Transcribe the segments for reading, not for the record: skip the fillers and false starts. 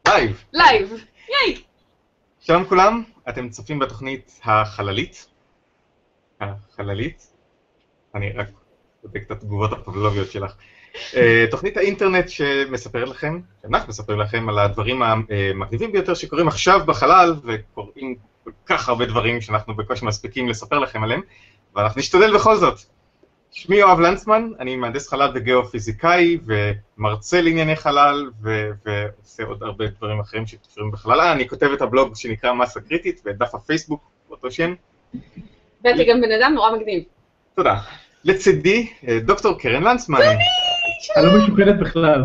לייב. לייב, ייי. שלום כולם, אתם צופים בתוכנית החללית. אני רק בודק את התגובות הפבלוביות שלך. תוכנית האינטרנט שאנחנו מספרים לכם על הדברים המגניבים ביותר שקורים עכשיו בחלל, וקוראים כל כך הרבה דברים שאנחנו בקושי מספיקים לספר לכם עליהם, ואנחנו נשתדל בכל זאת. שמי יואב לנצמן, אני מהנדס חלל וגיאופיזיקאי ומרצה לענייני חלל ועושה עוד הרבה דברים אחרים שקשורים בחלל. אני כותב את הבלוג שנקרא מסה קריטית ואת דף הפייסבוק באותו שם. ואתה גם בן אדם נורא מגניב. תודה. לצידי דוקטור קרן לנצמן. אני לא משוחדת בכלל.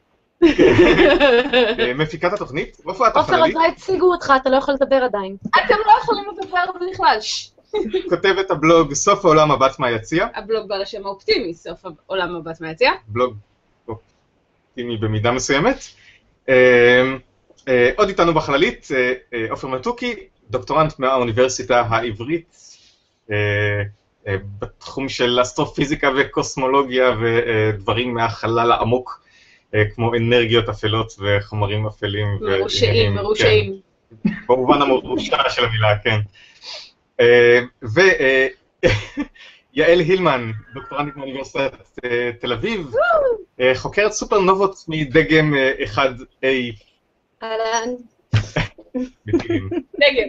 מפיקת התוכנית, הופעת עופר, החללית. אז לא הציגו אותך, אתה לא יכול לדבר עדיין. אתם לא יכולים לדבר בכלל. כותב את הבלוג סוף העולם מבט מהיציע. הבלוג בעל השם האופטימי, סוף העולם מבט מהיציע. בלוג אופטימי במידה מסוימת. עוד איתנו בחללית, עופר מתוקי, דוקטורנט מהאוניברסיטה העברית, בתחום של אסטרופיזיקה וקוסמולוגיה ודברים מהחלל העמוק, כמו אנרגיות אפלות וחומרים אפלים. מרושעים. במובן המרושע של המילה, כן. ויעל הילמן, דוקטורנטית מאוניברסיטת תל אביב, חוקרת סופרנובות מדגם 1A. אהלן. דגם.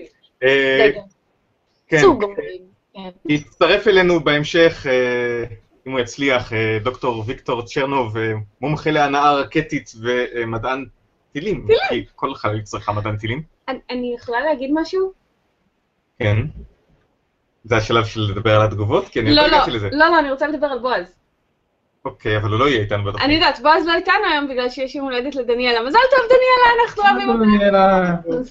סוג אומרים. יצטרף אלינו בהמשך, אם הוא יצליח, דוקטור ויקטור צ'רנוב, מומחה להנעה רקטית ומדען טילים. כי כל חללית צריכה מדען טילים. אני יכולה להגיד משהו? כן. זה השלב של לדבר על התגובות? כי אני לא הגעתי לזה. לא, אני רוצה לדבר על בועז. אוקיי, אבל הוא לא יהיה איתנו בתוכנית. אני יודעת, בועז לא איתנו היום בגלל שיש יום הולדת לדניאלה. מזל טוב דניאלה, אנחנו אוהבים אותה. דניאלה.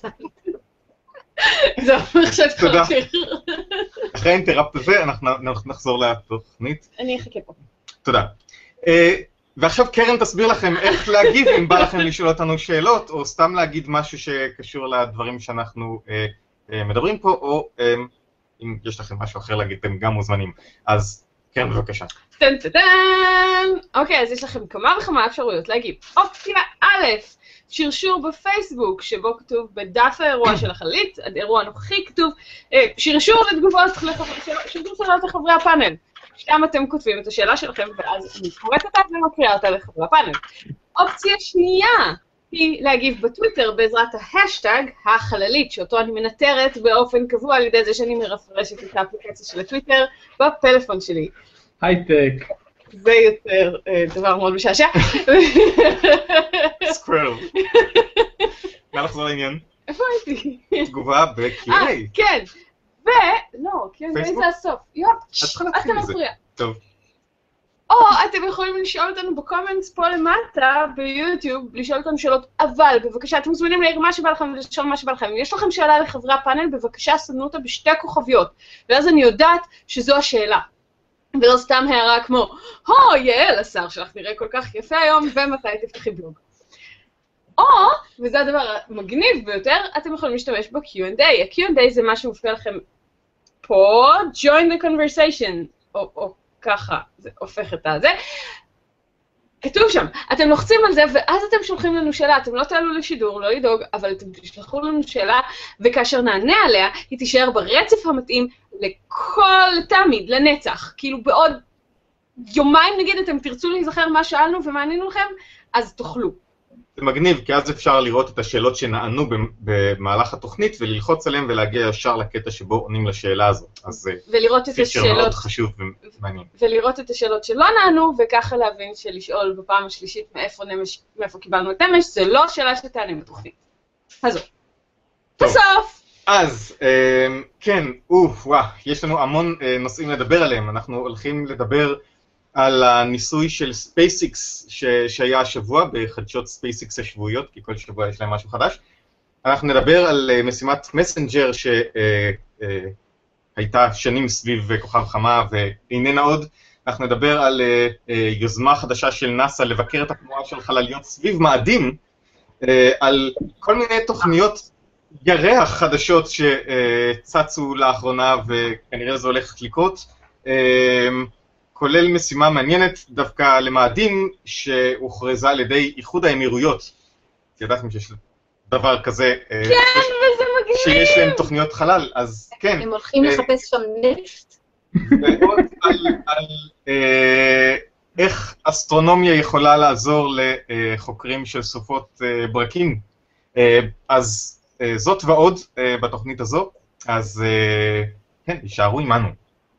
זהו, עכשיו תודה. תמשיך. אחרי האינטראפט הזה, אנחנו נחזור לתוכנית. אני אחכה פה. תודה. ועכשיו קרן תסביר לכם איך להגיב אם בא לכם לשאול אותנו שאלות, או סתם להגיד משהו שקשור לדברים שאנחנו מדברים פה, או אם יש לכם משהו אחר להגיד, אתם גם מוזמנים. אז קרן, בבקשה. טן טן טן! אוקיי, אז יש לכם כמה וכמה אפשרויות להגיב. אופציה א', שרשור בפייסבוק, שבו כתוב בדף האירוע של החללית, האירוע הנוכחי כתוב, שרשור לתגובות, שרשור שאלות לחברי הפאנל. שם אתם כותבים את השאלה שלכם, ואז אני קוראת אותה ומקריאה אותה לחברי הפאנל. אופציה שנייה היא להגיב בטוויטר בעזרת ההשטג החללית, שאותו אני מנטרת באופן קבוע על ידי זה שאני מרפרשת את האפליקציה של הטוויטר בפלאפון שלי. הייטק. זה יותר דבר מאוד משעשע. סקרל. נא לחזור לעניין. איפה הייתי? תגובה ב-Q&A. כן. לא, Q&A זה הסוף. אתה מפריע. טוב. או אתם יכולים לשאול אותנו בקומנטס פה למטה ביוטיוב, לשאול אותנו שאלות, אבל בבקשה, אתם מוזמנים להעיר מה שבא לכם ולשאול מה שבא לכם. אם יש לכם שאלה לחברי הפאנל, בבקשה סמנו אותה בשתי כוכביות, ואז אני יודעת שזו השאלה. ולא סתם הערה כמו, יעל, השר שלך נראה כל כך יפה היום, ומתי תפתחי בלוג. או, וזה הדבר המגניב ביותר, אתם יכולים להשתמש ב-Q&A. ה-Q&A זה מה שמופיע לכם פה, join the conversation, או ככה, זה הופך את הזה. כתוב שם, אתם לוחצים על זה, ואז אתם שולחים לנו שאלה, אתם לא תעלו לשידור, לא לדאוג, אבל אתם תשלחו לנו שאלה, וכאשר נענה עליה, היא תישאר ברצף המתאים תמיד, לנצח. כאילו בעוד יומיים נגיד, אתם תרצו להיזכר מה שאלנו ומענינו לכם, אז תאכלו. זה מגניב, כי אז אפשר לראות את השאלות שנענו במהלך התוכנית, וללחוץ עליהם ולהגיע ישר לקטע שבו עונים לשאלה הזאת. אז ולראות את פיצ'ר מאוד חשוב ומעניין. ולראות את השאלות שלא נענו, וככה להבין שלשאול בפעם השלישית מאיפה קיבלנו את נמש, זה לא שאלה שתענה בתוכנית. אז בסוף! אז, כן, יש לנו המון נושאים לדבר עליהם. אנחנו הולכים לדבר על הניסוי של SpaceX שהיה השבוע בחדשות SpaceX השבועיות, כי כל שבוע יש להם משהו חדש. אנחנו נדבר על משימת מסנג'ר שהייתה שנים סביב כוכב חמה ואיננה עוד. אנחנו נדבר על יוזמה חדשה של נאסא לבקר את התנועה של חלליות סביב מאדים, על כל מיני תוכניות ירח חדשות שצצו לאחרונה וכנראה זה הולך לקרות. כולל משימה מעניינת דווקא למאדים שהוכרזה על ידי איחוד האמירויות. ידעתם שיש דבר כזה, כן, וזה מגניב. שיש להם תוכניות חלל, אז כן. הם הולכים לחפש שם נפט. ועוד על איך אסטרונומיה יכולה לעזור לחוקרים של סופות ברקים. אז זאת ועוד בתוכנית הזו, אז כן, יישארו עמנו.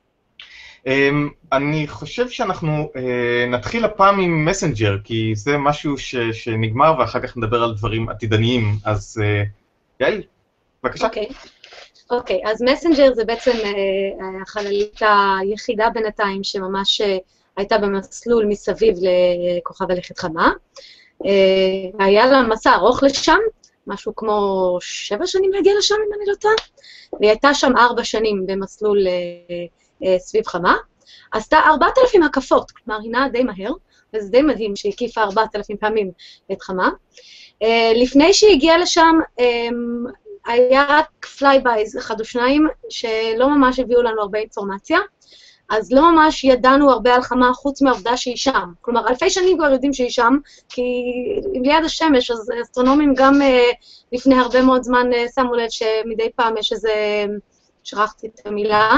אני חושב שאנחנו נתחיל הפעם עם מסנג'ר, כי זה משהו שנגמר ואחר כך נדבר על דברים עתידניים, אז יעל, בבקשה. אוקיי, אז מסנג'ר זה בעצם החללית היחידה בינתיים שממש הייתה במסלול מסביב לכוכב הלכת חמה. היה לה מסע ארוך לשם, משהו כמו 7 שנים להגיע לשם, אם אני לא טועה, והיא הייתה שם 4 שנים במסלול סביב חמה. עשתה 4,000 הקפות, כלומר היא נעה די מהר, וזה די מדהים שהיא הקיפה 4,000 פעמים את חמה. לפני שהיא הגיעה לשם, היה רק פלייבייז 1 או 2, שלא ממש הביאו לנו הרבה אינפורמציה, אז לא ממש ידענו הרבה על חמה חוץ מהעובדה שהיא שם. כלומר, אלפי שנים כבר יודעים שהיא שם, כי היא ליד השמש, אז אסטרונומים גם לפני הרבה מאוד זמן שמו לב שמדי פעם יש איזה, שכחתי את המילה,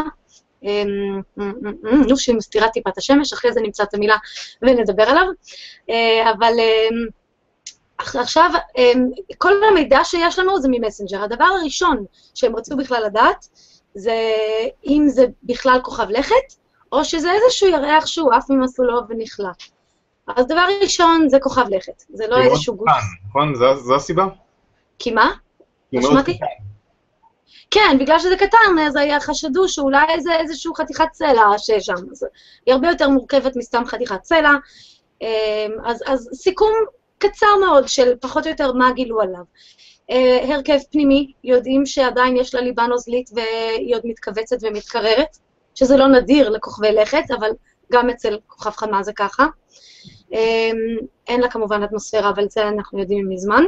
שהיא מסתירה טיפה את השמש, אחרי זה נמצא את המילה ונדבר עליו, אבל עכשיו, כל המידע שיש לנו זה ממסנג'ר. הדבר הראשון שהם רצו בכלל לדעת, זה אם זה בכלל כוכב לכת, או שזה איזשהו ירח שהוא עף ממסלולו ונכלה. אז דבר ראשון זה כוכב לכת, זה לא איזשהו גוף. נכון? זו הסיבה? כי מה? הוא לא מאוד שמעתי? קטן. כן, בגלל שזה קטן, אז היה חשדו שאולי איזשהו חתיכת צלע ששם. אז היא הרבה יותר מורכבת מסתם חתיכת צלע. אז סיכום קצר מאוד של פחות או יותר מה גילו עליו. הרכב פנימי, יודעים שעדיין יש לה ליבה נוזלית והיא עוד מתכווצת ומתקררת, שזה לא נדיר לכוכבי לכת, אבל גם אצל כוכב חמה זה ככה. אין לה כמובן אטמוספירה, אבל זה אנחנו יודעים מזמן.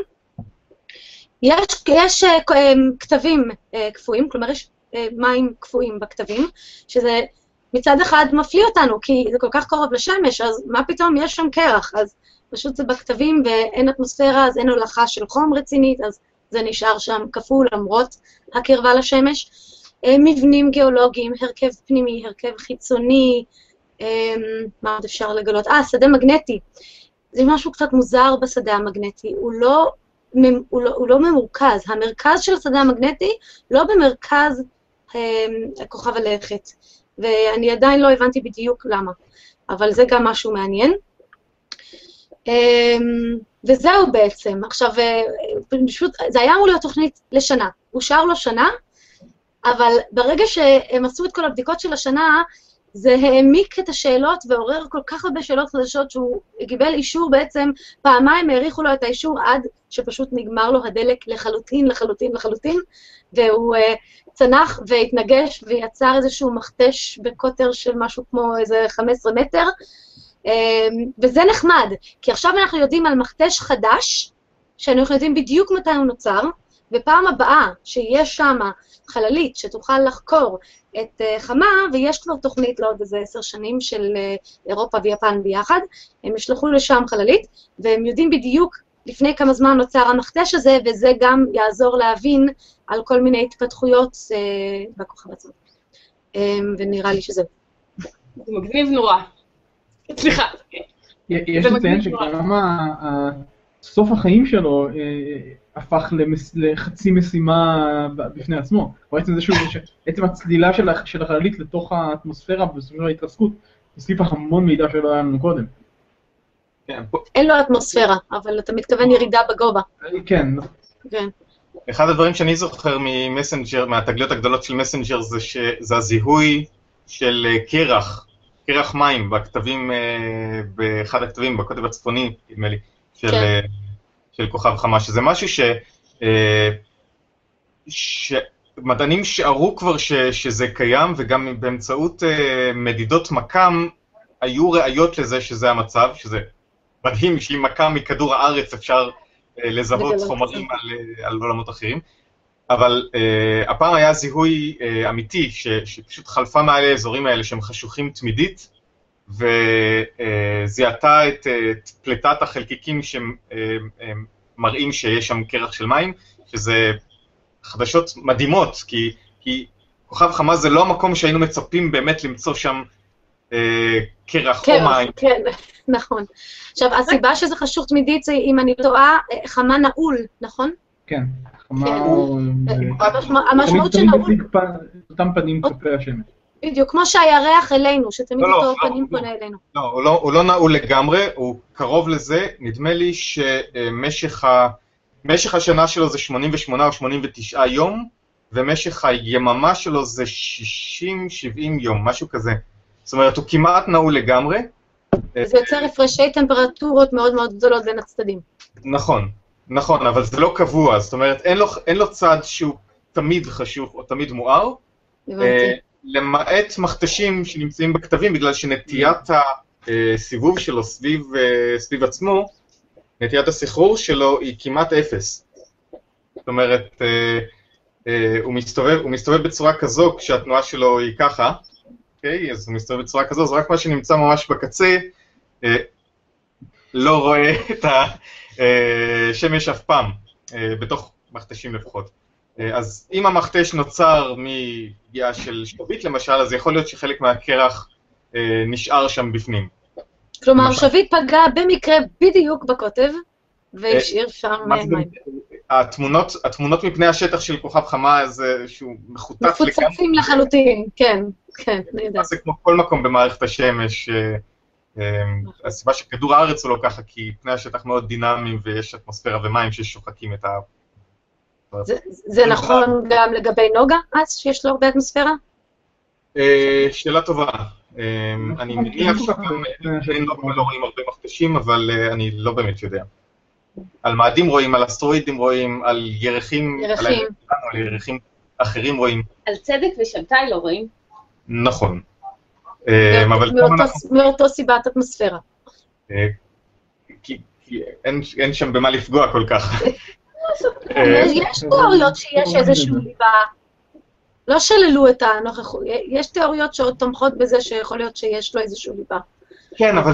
יש כתבים קפואים, כלומר יש מים קפואים בכתבים, שזה מצד אחד מפליא אותנו, כי זה כל כך קרוב לשמש, אז מה פתאום יש שם קרח, אז פשוט זה בכתבים ואין אטמוספירה, אז אין הולכה של חום רצינית, אז זה נשאר שם כפול למרות הקרבה לשמש. מבנים גיאולוגיים, הרכב פנימי, הרכב חיצוני, מה עוד אפשר לגלות? שדה מגנטי. זה משהו קצת מוזר בשדה המגנטי, הוא לא ממורכז. המרכז של השדה המגנטי לא במרכז כוכב הלכת, ואני עדיין לא הבנתי בדיוק למה, אבל זה גם משהו מעניין. וזהו בעצם. עכשיו, פשוט, זה היה אמור להיות תוכנית לשנה, אושר לו שנה, אבל ברגע שהם עשו את כל הבדיקות של השנה, זה העמיק את השאלות ועורר כל כך הרבה שאלות חדשות שהוא קיבל אישור בעצם, פעמיים העריכו לו את האישור עד שפשוט נגמר לו הדלק לחלוטין, והוא צנח והתנגש ויצר איזשהו מכתש בקוטר של משהו כמו איזה 15 מטר, וזה נחמד, כי עכשיו אנחנו יודעים על מכתש חדש, שאנחנו יודעים בדיוק מתי הוא נוצר, ופעם הבאה שיש שם חללית שתוכל לחקור את חמה, ויש כבר תוכנית לעוד איזה 10 שנים של אירופה ויפן ביחד, הם ישלחו לשם חללית, והם יודעים בדיוק לפני כמה זמן נוצר המכתש הזה, וזה גם יעזור להבין על כל מיני התפתחויות בכוכב עצמו. ונראה לי שזה. זה מגניב נורא. סליחה. יש לציין שגם סוף החיים שלו הפך לחצי משימה בפני עצמו. בעצם זה עצם הצלילה של החללית לתוך האטמוספירה בסופו ההתרסקות, הוסיפה המון מידע שלא היה לנו קודם. אין לו אטמוספירה, אבל אתה מתכוון ירידה בגובה. כן. אחד הדברים שאני זוכר ממסנג'ר, מהתגליות הגדולות של מסנג'ר, זה הזיהוי של קרח מים בכתבים, באחד הכתבים, בקוטב הצפוני, נדמה לי, של כוכב חמה, שזה משהו שמדענים שערו כבר שזה קיים, וגם באמצעות מדידות מקם, היו ראיות לזה שזה המצב, שזה מדהים שעם מקם מכדור הארץ אפשר לזהות חומרים על עולמות אחרים, אבל הפעם היה זיהוי אמיתי, שפשוט חלפה מעל האזורים האלה שהם חשוכים תמידית, וזיהתה את פליטת החלקיקים מראים שיש שם קרח של מים, שזה חדשות מדהימות, כי כוכב חמה זה לא המקום שהיינו מצפים באמת למצוא שם קרח או מים. כן, נכון. עכשיו, הסיבה שזה חשוך תמידית זה, אם אני טועה, חמה נעול, נכון? כן, חמה... המשמעות של נעול... אותם פנים כלפי השמש. בדיוק, כמו שהירח אלינו, שתמיד אותו פנים פונה אלינו. לא, הוא לא נעול לגמרי, הוא קרוב לזה. נדמה לי שמשך השנה שלו זה 88 או 89 יום, ומשך היממה שלו זה 60-70 יום, משהו כזה. זאת אומרת, הוא כמעט נעול לגמרי. זה יוצר הפרשי טמפרטורות מאוד מאוד גדולות בין הצדדים. נכון, אבל זה לא קבוע, זאת אומרת, אין לו צד שהוא תמיד חשוך או תמיד מואר, למעט מכתשים שנמצאים בכתבים, בגלל שנטיית הסיבוב שלו סביב עצמו, נטיית הסחרור שלו היא כמעט 0. זאת אומרת, הוא מסתובב בצורה כזו כשהתנועה שלו היא ככה, אוקיי? אז הוא מסתובב בצורה כזו, אז רק מה שנמצא ממש בקצה לא רואה את השמש אף פעם, בתוך מכתשים לפחות. אז אם המכתש נוצר מפגיעה של שביט למשל, אז יכול להיות שחלק מהקרח נשאר שם בפנים. כלומר, שביט פגע במקרה בדיוק בקוטב, והשאיר שם מים. התמונות מפני השטח של כוכב חמה זה שהוא מחוטף מפוצצים לחלוטין, כן, נהדר. זה כמו כל מקום במערכת השמש. הסיבה שכדור הארץ הוא לא ככה, כי פני השטח מאוד דינמיים ויש אטמוספירה ומים ששוחקים את ה... זה נכון גם לגבי נוגה, אז שיש לו הרבה אטמוספירה? שאלה טובה. אני מניח שגם נוגה לא רואים הרבה מכתשים, אבל אני לא באמת יודע. על מאדים רואים, על אסטרואידים רואים, על ירחים, על ירחים אחרים רואים. על צדק ושבתאי לא רואים. נכון. מאותו סיבת אטמוספירה. כי אין שם במה לפגוע כל כך. יש תיאוריות שיש איזשהו ליבה, לא שללו את הנוכחות, יש תיאוריות שעוד תומכות בזה שיכול להיות שיש לו איזשהו ליבה. כן, אבל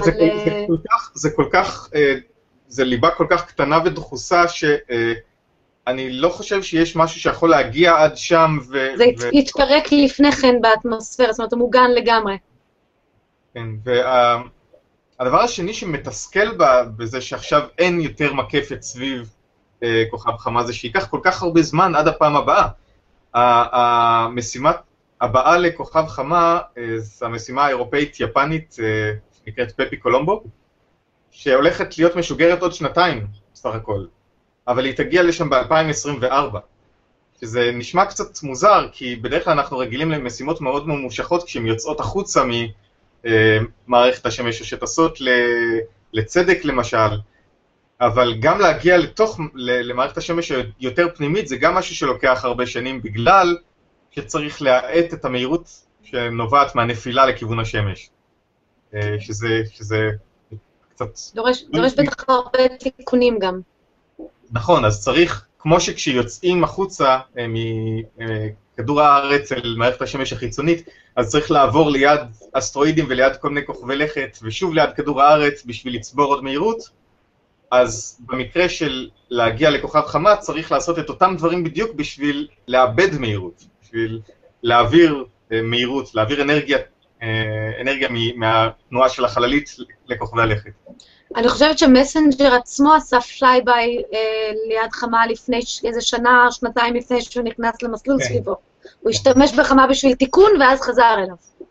זה ליבה כל כך קטנה ודחוסה שאני לא חושב שיש משהו שיכול להגיע עד שם זה יתפרק לפני כן באטמוספירה, זאת אומרת, הוא מוגן לגמרי. כן, והדבר השני שמתסכל בזה שעכשיו אין יותר מקפת סביב כוכב חמה, זה שייקח כל כך הרבה זמן עד הפעם הבאה. המשימה הבאה לכוכב חמה, זו המשימה האירופאית-יפנית, שנקראת פפי קולומבו, שהולכת להיות משוגרת עוד 2 בסך הכל, אבל היא תגיע לשם ב-2024, שזה נשמע קצת מוזר, כי בדרך כלל אנחנו רגילים למשימות מאוד ממושכות כשהן יוצאות החוצה ממערכת השמש, שטסות לצדק למשל, אבל גם להגיע למערכת השמש יותר פנימית, זה גם משהו שלוקח הרבה שנים, בגלל שצריך להאט את המהירות שנובעת מהנפילה לכיוון השמש. שזה קצת... דורש בטח הרבה תיקונים גם. נכון, אז צריך, כמו שכשיוצאים החוצה מכדור הארץ אל מערכת השמש החיצונית, אז צריך לעבור ליד אסטרואידים וליד כל מיני כוכבי לכת, ושוב ליד כדור הארץ בשביל לצבור עוד מהירות, אז במקרה של להגיע לכוכב חמה צריך לעשות את אותם דברים בדיוק בשביל לאבד מהירות, בשביל להעביר מהירות, להעביר אנרגיה מהתנועה של החללית לכוכבי הלכת. אני חושבת שמסנג'ר עצמו עשה פלייביי ליד חמה לפני איזה שנה, שנתיים לפני שהוא נכנס למסלול סביבו. הוא השתמש בחמה בשביל תיקון ואז חזר אליו.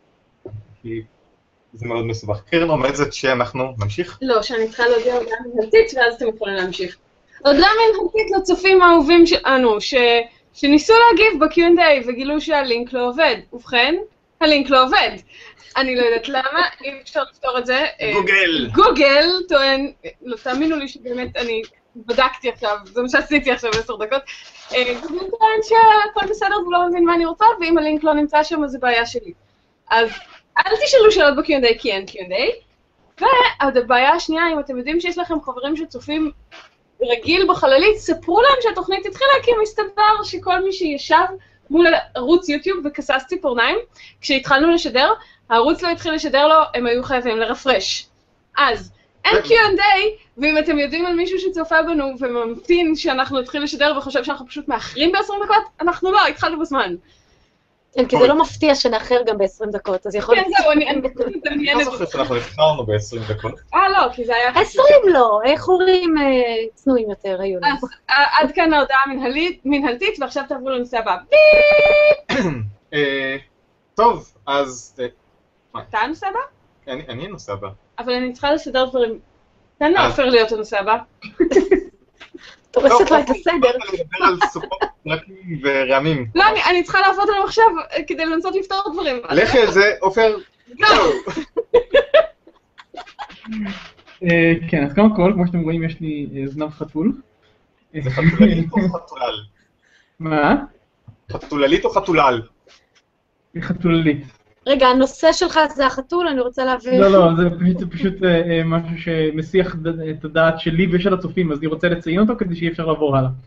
זה מאוד מסובך. קרן רומזת שאנחנו נמשיך? לא, שאני צריכה להודיע הודעה מנהלתית ואז אתם יכולים להמשיך. הודעה מנהלתית לצופים האהובים שלנו, שניסו להגיב ב-Q&A וגילו שהלינק לא עובד. ובכן, הלינק לא עובד. אני לא יודעת למה, אם אפשר לפתור את זה. גוגל טוען, לא תאמינו לי שבאמת אני בדקתי עכשיו, זה מה שעשיתי עכשיו 10 דקות. גוגל טוען שהכל בסדר, הוא לא מבין מה אני רוצה, ואם הלינק לא נמצא שם, אז זה בעיה שלי. אז אל תשאלו שאלות ב-Q&A, כי אין Q&A. והבעיה השנייה, אם אתם יודעים שיש לכם חברים שצופים רגיל בחללית, ספרו להם שהתוכנית התחילה, כי מסתבר שכל מי שישב מול ערוץ יוטיוב וכסס ציפורניים, כשהתחלנו לשדר, הערוץ לא התחיל לשדר לו, הם היו חייבים לרפרש. אז אין Q&A, ואם אתם יודעים על מישהו שצופה בנו וממתין שאנחנו נתחיל לשדר וחושב שאנחנו פשוט מאחרים ב-20 דקות, אנחנו לא, התחלנו בזמן. כן, כי זה לא מפתיע שנאחר גם ב-20 דקות, אז יכול להיות... כן, זהו, אני מדמיינת. לא זוכר שאנחנו נבחרנו ב-20 דקות. לא, כי זה היה... 20 לא, חורים צנועים יותר היו לנו. אז עד כאן ההודעה מנהלתית, ועכשיו תעברו לנושא הבא. טוב, אז... אתה הנושא הבא? אני הנושא הבא. אבל אני צריכה לסדר דברים. תן לעופר להיות הנושא הבא. אתה הורסת לו את הסדר. אני מדבר על סופות פרקים ורעמים. לא, אני צריכה לעבוד עליו עכשיו כדי לנסות לפתור דברים. לכי על זה, עופר. כן, אז קודם כל, כמו שאתם רואים, יש לי זנב חתול. זה חתוללית או חתולל? מה? חתוללית או חתולל? חתוללית. רגע, הנושא שלך זה החתול, אני רוצה להבין. לא, זה פשוט משהו שמסיח את הדעת שלי ושל הצופים, אז אני רוצה לציין אותו כדי שיהיה אפשר לעבור הלאה.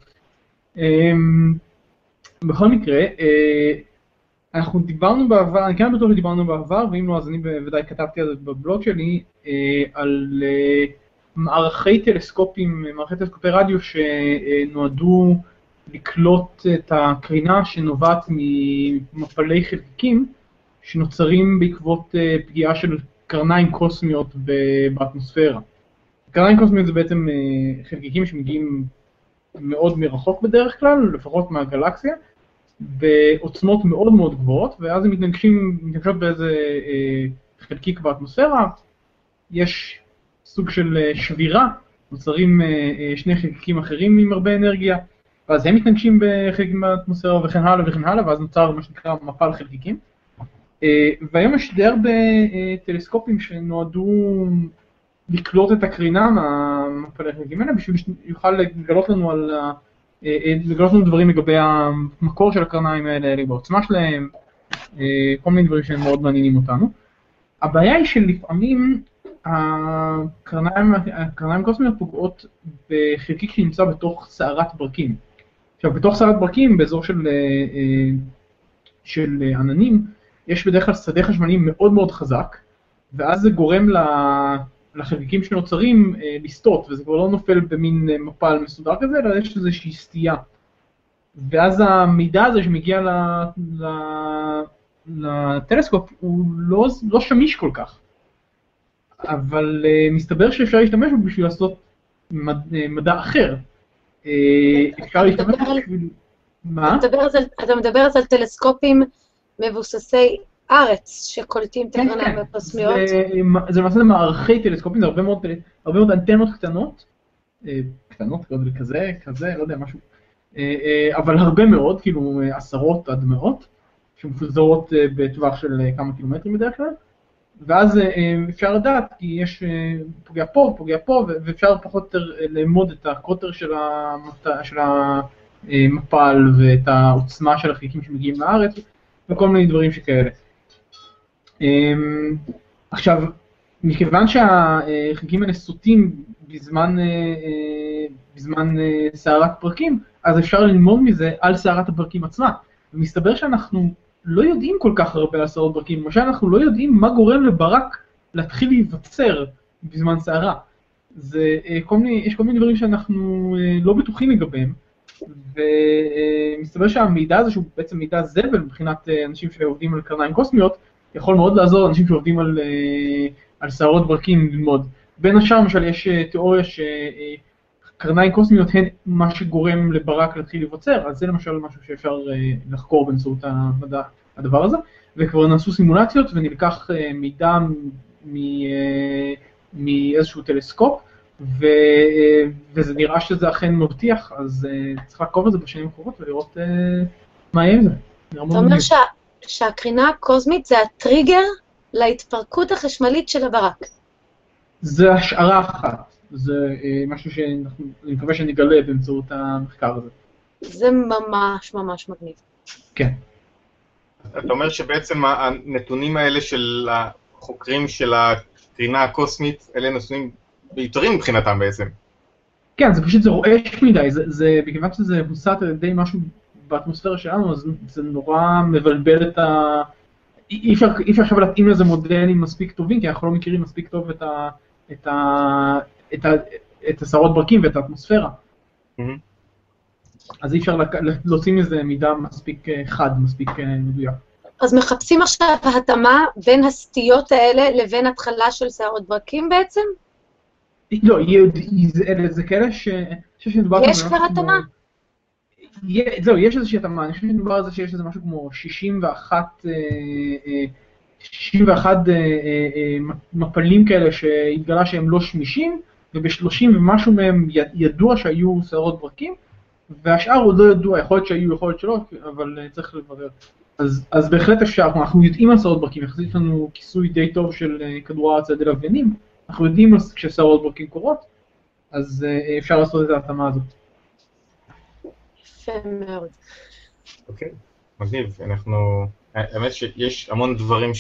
בכל מקרה, אנחנו דיברנו בעבר, אני כן בטוח שדיברנו בעבר, ואם לא, אז אני בוודאי כתבתי על זה בבלוג שלי, על מערכי טלסקופי רדיו שנועדו לקלוט את הקרינה שנובעת ממפלי חלקיקים, שנוצרים בעקבות פגיעה של קרניים קוסמיות באטמוספירה. קרניים קוסמיות זה בעצם חלקיקים שמגיעים מאוד מרחוק בדרך כלל, לפחות מהגלקסיה, בעוצמות מאוד מאוד גבוהות, ואז הם מתנגשות באיזה חלקיק באטמוספירה, יש סוג של שבירה, נוצרים שני חלקיקים אחרים עם הרבה אנרגיה, ואז הם מתנגשים בחלקיקים באטמוספירה וכן הלאה וכן הלאה, ואז נוצר מה שנקרא מפל חלקיקים. והיום יש די הרבה טלסקופים שנועדו לקלוט את הקרינה מהמפלי החלקיקים האלה, בשביל שיוכל לגלות לנו דברים לגבי המקור של הקרניים האלה, לגבי העוצמה שלהם, כל מיני דברים שהם מאוד מעניינים אותנו. הבעיה היא שלפעמים הקרניים קוסמיות פוגעות בחלקיק שנמצא בתוך סערת ברקים. עכשיו, בתוך סערת ברקים, באזור של עננים, יש בדרך כלל שדה חשמלי מאוד מאוד חזק, ואז זה גורם לחלקיקים שנוצרים לסטות, וזה כבר לא נופל במין מפל מסודר כזה, אלא יש איזושהי סטייה. ואז המידע הזה שמגיע לטלסקופ הוא לא שמיש כל כך. אבל מסתבר שאפשר להשתמש בו בשביל לעשות מדע אחר. אפשר להשתמש בשביל... מה? אתה מדבר על טלסקופים מבוססי ארץ שקולטים את הקרניים הקוסמיות. זה למעשה מערכי טלסקופים, זה הרבה מאוד אנטנות קטנות, גודל כזה, לא יודע, משהו, אבל הרבה מאוד, כאילו עשרות עד מאות, שמפוזרות בטווח של כמה קילומטרים בדרך כלל, ואז אפשר לדעת, כי יש פוגע פה, ואפשר פחות או יותר ללמוד את הקוטר של המפל ואת העוצמה של החלקיקים שמגיעים לארץ, וכל מיני דברים שכאלה. עכשיו, מכיוון שהחלקיקים האלה סוטים בזמן סערת פרקים, אז אפשר ללמוד מזה על סערת הפרקים עצמה. ומסתבר שאנחנו לא יודעים כל כך הרבה על סערות פרקים, למשל אנחנו לא יודעים מה גורם לברק להתחיל להיווצר בזמן סערה. יש כל מיני דברים שאנחנו לא בטוחים לגביהם, ומסתבר שהמידע הזה, שהוא בעצם מידע זבל מבחינת אנשים שעובדים על קרניים קוסמיות, יכול מאוד לעזור לאנשים שעובדים על סערות ברקים ללמוד. בין השאר, למשל, יש תיאוריה שקרניים קוסמיות הן מה שגורם לברק להתחיל להיווצר, אז זה למשל משהו שאפשר לחקור באמצעות הדבר הזה, וכבר נעשו סימולציות ונלקח מידע מאיזשהו טלסקופ, וזה נראה שזה אכן מבטיח, אז צריך לעקוב את זה בשנים הקרובות ולראות מה יהיה עם זה. אתה אומר שהקרינה הקוסמית זה הטריגר להתפרקות החשמלית של הברק. זה השערה אחת, זה משהו שאני מקווה שנגלה באמצעות המחקר הזה. זה ממש ממש מגניב. כן. אתה אומר שבעצם הנתונים האלה של החוקרים של הקרינה הקוסמית, אלה נתונים ביתרים מבחינתם בעצם. כן, זה פשוט, זה רועש מדי, זה בכיוון שזה הוסט על ידי משהו באטמוספירה שלנו, אז זה נורא מבלבל את אי אפשר עכשיו להתאים לזה מודלים מספיק טובים, כי אנחנו לא מכירים מספיק טוב את הסערות ברקים ואת האטמוספירה. אז אי אפשר להוציא מזה מידע מספיק חד, מספיק מדויק. אז מחפשים עכשיו התאמה בין הסטיות האלה לבין התחלה של שערות ברקים בעצם? לא, זה כאלה יש כבר התאמה? זהו, יש איזושהי התאמה, אני חושב שמדובר על זה שיש איזה משהו כמו 61 מפלים כאלה שהתגלה שהם לא שמישים, וב-30 ומשהו מהם ידוע שהיו שערות ברקים, והשאר עוד לא ידוע, יכול להיות שהיו, יכול להיות שלא, אבל צריך לברר. אז בהחלט אפשר, אנחנו יודעים על שערות ברקים, יחסית לנו כיסוי די טוב של כדור הארץ לידי לוויינים, אנחנו יודעים כששערות ברקים קורות, אז אפשר לעשות את ההתאמה הזאת. יפה מאוד. אוקיי, מגניב. האמת שיש המון דברים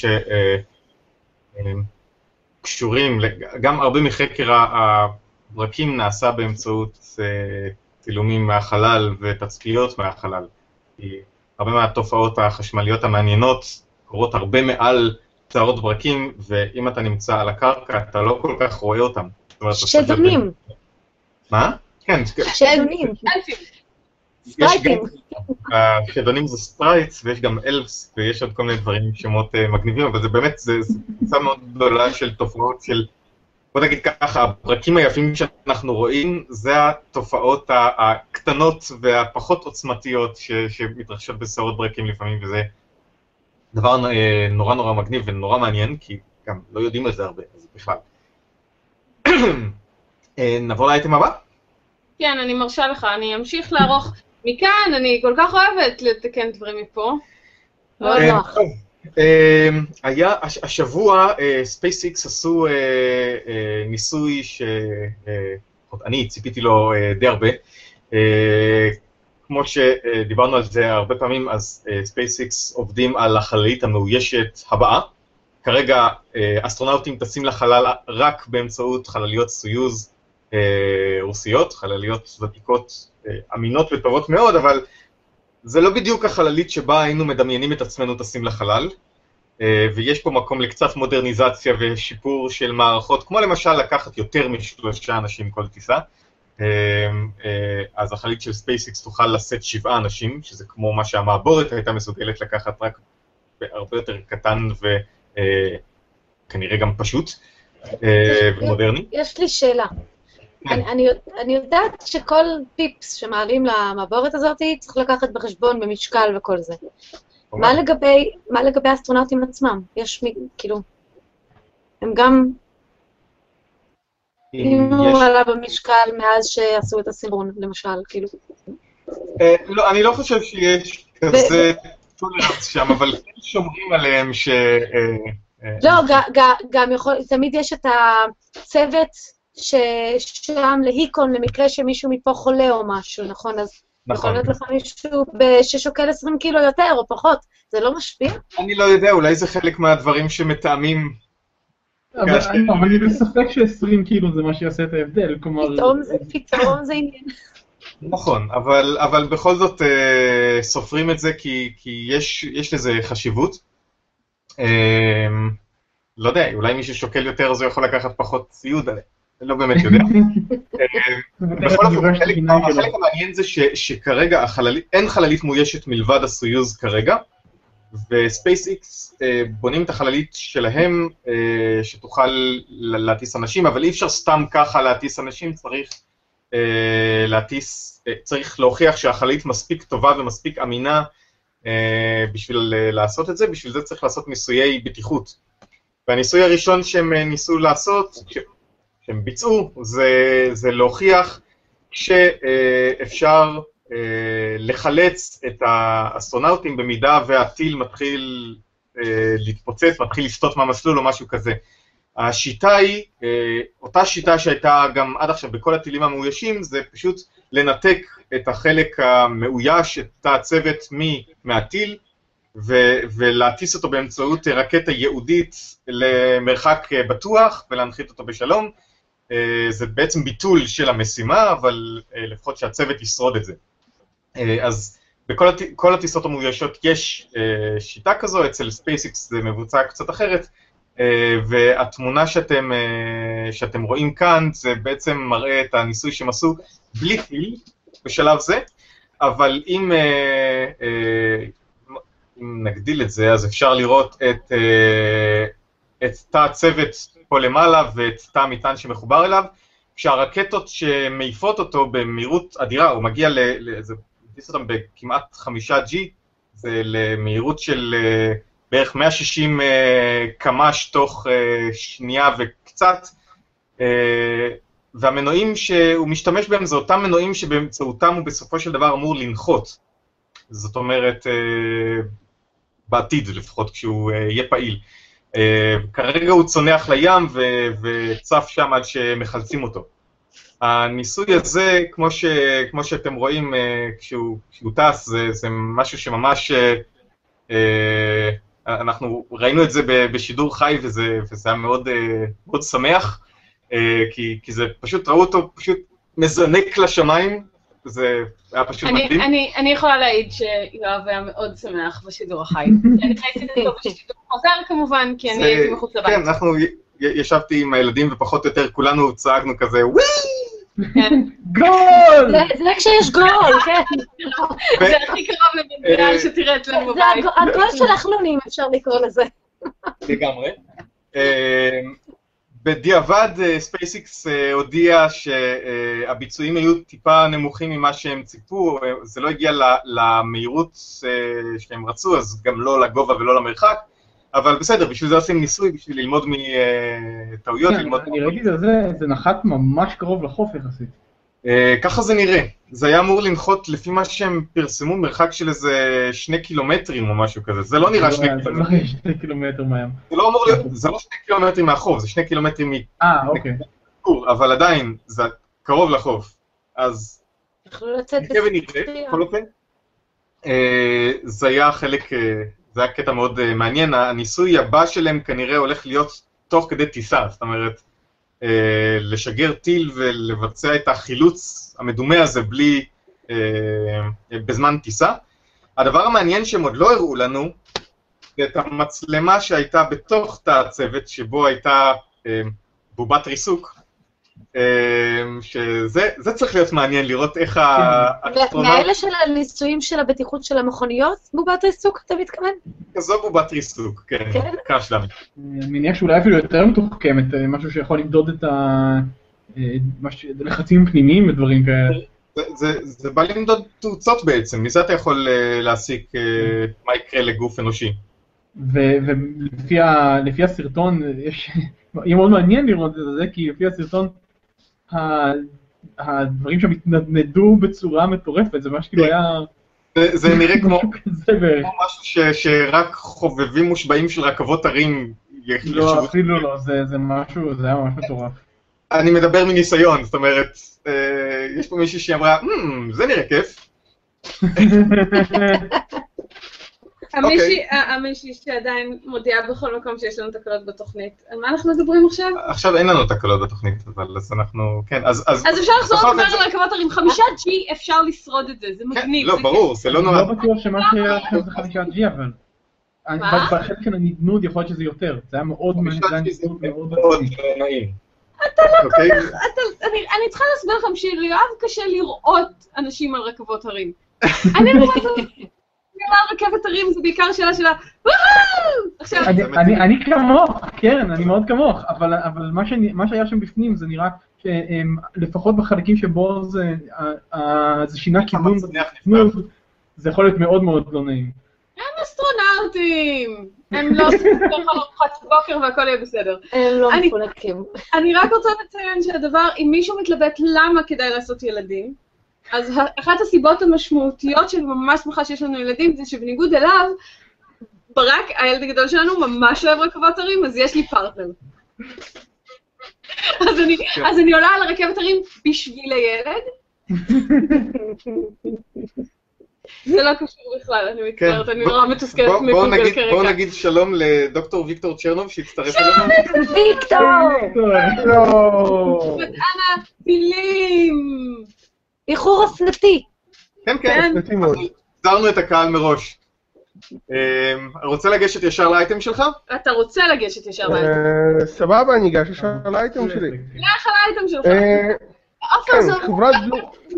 שקשורים, גם הרבה מחקר הברקים נעשה באמצעות צילומים מהחלל ותצפיות מהחלל. כי הרבה מהתופעות החשמליות המעניינות קורות הרבה מעל שערות ברקים, ואם אתה נמצא על הקרקע אתה לא כל כך רואה אותם. שדונים. מה? כן. שדונים. סטרייטים. השדונים זה סטרייטס, ויש גם אלפס, ויש עוד כל מיני דברים, שמות מגניבים, אבל זה באמת, זה קבוצה מאוד גדולה של תופעות של, בוא נגיד ככה, הברקים היפים שאנחנו רואים, זה התופעות הקטנות והפחות עוצמתיות שמתרחשות בשערות ברקים לפעמים, וזה דבר נורא נורא מגניב ונורא מעניין, כי גם לא יודעים על זה הרבה, אז בכלל. נעבור לאייטם הבא? כן, אני מרשה לך, אני אמשיך לערוך מכאן, אני כל כך אוהבת לתקן דברים מפה. היה, השבוע SpaceX עשו ניסוי שאני ציפיתי לו די הרבה. כמו שדיברנו על זה הרבה פעמים, אז SpaceX עובדים על החללית המאוישת הבאה. כרגע אסטרונאוטים טסים לחלל רק באמצעות חלליות סויוז רוסיות, חלליות ותיקות אמינות וטובות מאוד, אבל זה לא בדיוק החללית שבה היינו מדמיינים את עצמנו טסים לחלל, ויש פה מקום לקצת מודרניזציה ושיפור של מערכות, כמו למשל לקחת יותר מ3 אנשים כל טיסה. אז החללית של SpaceX תוכל לשאת 7 אנשים, שזה כמו מה שהמעבורת הייתה מסוגלת לקחת רק הרבה יותר קטן וכנראה גם פשוט ומודרני. יש לי שאלה. אני יודעת שכל פיפס שמעלים למעבורת הזאת צריך לקחת בחשבון במשקל וכל זה. מה לגבי האסטרונאוטים עצמם? יש כאילו, הם גם אם הוא עלה במשקל מאז שעשו את הסינכרון, למשל, כאילו. לא, אני לא חושב שיש כזה טולרנס שם, אבל שומרים עליהם ש... לא, גם יכול, תמיד יש את הצוות ששם להיקון למקרה שמישהו מפה חולה או משהו, נכון? אז יכול להיות לך מישהו ששוקל 20 קילו יותר או פחות, זה לא משפיע? אני לא יודע, אולי זה חלק מהדברים שמתאמים. אבל אני בספק ש20 קילו זה מה שיעשה את ההבדל, כלומר... פתאום זה עניין. נכון, אבל בכל זאת סופרים את זה כי יש לזה חשיבות. לא יודע, אולי מי ששוקל יותר אז הוא יכול לקחת פחות ציוד עליהם. לא באמת יודע. בכל אופן, החלק המעניין זה שכרגע אין חללית מאוישת מלבד הסויוז כרגע, וספייס-איקס בונים את החללית שלהם שתוכל להטיס אנשים, אבל אי אפשר סתם ככה להטיס אנשים, צריך להוכיח שהחללית מספיק טובה ומספיק אמינה בשביל לעשות את זה, בשביל זה צריך לעשות ניסויי בטיחות. והניסוי הראשון שהם ניסו לעשות, שהם ביצעו, זה להוכיח שאפשר לחלץ את האסטרונאוטים במידה והטיל מתחיל להתפוצץ, מתחיל לסטות מהמסלול או משהו כזה. השיטה היא, אותה שיטה שהייתה גם עד עכשיו בכל הטילים המאוישים, זה פשוט לנתק את החלק המאויש, את הצוות מהטיל, ולהטיס אותו באמצעות רקטה ייעודית למרחק בטוח ולהנחית אותו בשלום. זה בעצם ביטול של המשימה, אבל לפחות שהצוות ישרוד את זה. אז בכל הטיסות המאוישות יש שיטה כזו, אצל SpaceX זה מבוצע קצת אחרת, והתמונה שאתם רואים כאן, זה בעצם מראה את הניסוי שהם עשו בלי טיל בשלב זה, אבל אם נגדיל את זה, אז אפשר לראות את תא הצוות פה למעלה ואת תא המטען שמחובר אליו, כשהרקטות שמעיפות אותו במהירות אדירה, הוא מגיע זה מטיס אותם בכמעט 5G, זה למהירות של בערך 160 קמ"ש תוך שנייה וקצת, והמנועים שהוא משתמש בהם זה אותם מנועים שבאמצעותם הוא בסופו של דבר אמור לנחות. זאת אומרת, בעתיד לפחות, כשהוא יהיה פעיל. כרגע הוא צונח לים וצף שם עד שמחלצים אותו. הניסוי הזה, כמו שאתם רואים, כשהוא טס, זה משהו שממש, אנחנו ראינו את זה בשידור חי, וזה היה מאוד שמח, כי זה פשוט, ראו אותו פשוט מזנק לשמיים, זה היה פשוט מדהים. אני יכולה להעיד שיואב היה מאוד שמח בשידור החי. אני ראיתי אותו בשידור חוזר כמובן, כי אני הייתי מחוץ לבית. כן, אנחנו ישבתי עם הילדים ופחות או יותר כולנו צעקנו כזה, וואי! גול! זה כשיש גול, כן. זה הכי קרוב למונדיאל שתראה אצלנו בבית. זה הגול של החנונים, אפשר לקרוא לזה. לגמרי. בדיעבד SpaceX הודיע שהביצועים היו טיפה נמוכים ממה שהם ציפו, זה לא הגיע למהירות שהם רצו, אז גם לא לגובה ולא למרחק, אבל בסדר, בשביל זה עושים ניסוי, בשביל ללמוד מטעויות, ללמוד... אני ראיתי את זה נחת ממש קרוב לחוף יחסית. ככה זה נראה, זה היה אמור לנחות לפי מה שהם פרסמו מרחק של איזה 2 קילומטרים או משהו כזה, זה לא נראה 2 קילומטרים. זה לא 2 קילומטר מהים. זה לא אמור להיות, זה לא 2 קילומטרים מהחוף, זה 2 קילומטרים אוקיי. אבל עדיין, זה קרוב לחוף, אז... יכלו לצאת ונראה, בכל אופן. זה היה חלק, זה היה קטע מאוד מעניין, הניסוי הבא שלהם כנראה הולך להיות תוך כדי טיסה, זאת אומרת, לשגר טיל ולבצע את החילוץ המדומה הזה בלי, בזמן טיסה. הדבר המעניין שהם עוד לא הראו לנו, זה את המצלמה שהייתה בתוך תא הצוות, שבו הייתה בובת ריסוק, שזה צריך להיות מעניין לראות איך האסטרונאוט... מהאלה של הניסויים של הבטיחות של המכוניות, בובת ריסוק, אתה מתכוון? כזו בובת ריסוק, כן, קר שלנו. אני מניח שאולי אפילו יותר מתוחכמת, משהו שיכול למדוד את הלחצים פנימיים ודברים כאלה. זה בא למדוד תאוצות בעצם, מזה אתה יכול להסיק מה יקרה לגוף אנושי. ולפי הסרטון, יהיה מאוד מעניין לראות את זה, כי לפי הסרטון, הדברים שם התנדנדו בצורה מטורפת, זה ממש כאילו היה... זה נראה כמו משהו שרק חובבים מושבעים של רכבות הרים יחשבו. לא, אפילו לא, זה משהו, זה היה ממש מטורף. אני מדבר מניסיון, זאת אומרת, יש פה מישהי שאמרה, זה נראה כיף. המישהי שעדיין מודיעה בכל מקום שיש לנו תקלות בתוכנית. על מה אנחנו מדברים עכשיו? עכשיו אין לנו תקלות בתוכנית, אבל אז אנחנו, כן, אז אפשר לחזור לדבר על רכבות הרים, 5G אפשר לשרוד את זה, זה מגניב. לא, ברור, זה לא נורא. לא בטוח שמה שהיה עכשיו זה 5G, אבל... בחלק של הנדנוד יכול להיות שזה יותר, זה היה מאוד נעים. אתה לא כל כך, אני צריכה להסביר לכם שליואב קשה לראות אנשים על רכבות הרים. אני לא יודעת, רכבת הרים זה בעיקר שאלה שלה, אני כמוך, קרן, אני מאוד כמוך, אבל מה שהיה שם בפנים זה נראה שלפחות בחלקים שבו זה שינה כיוון, זה יכול להיות מאוד מאוד לא נעים. הם אסטרונאוטים, הם לא עושים ארוחת בוקר והכל יהיה בסדר. הם לא מפונקים. אני רק רוצה לציין שהדבר, אם מישהו מתלבט למה כדאי לעשות ילדים, אז אחת הסיבות המשמעותיות שאני ממש שמחה שיש לנו ילדים, זה שבניגוד אליו, ברק, הילד הגדול שלנו, ממש אוהב רכבות הרים, אז יש לי פרטנר. אז אני עולה על הרכבת הרים בשביל הילד. זה לא קשור בכלל, אני מצטערת, אני נורא מתוסכלת מגוגל כרגע. בואו נגיד שלום לדוקטור ויקטור צ'רנוב שהצטרף אלינו. שלום ויקטור! מדען הטילים! איחור אופנתי. כן, כן, זרנו את הקהל מראש. רוצה לגשת ישר לאייטם שלך? אתה רוצה לגשת ישר לאייטם. סבבה, אני אגש ישר לאייטם שלי. לך על האייטם שלך. כן, חברת בלו...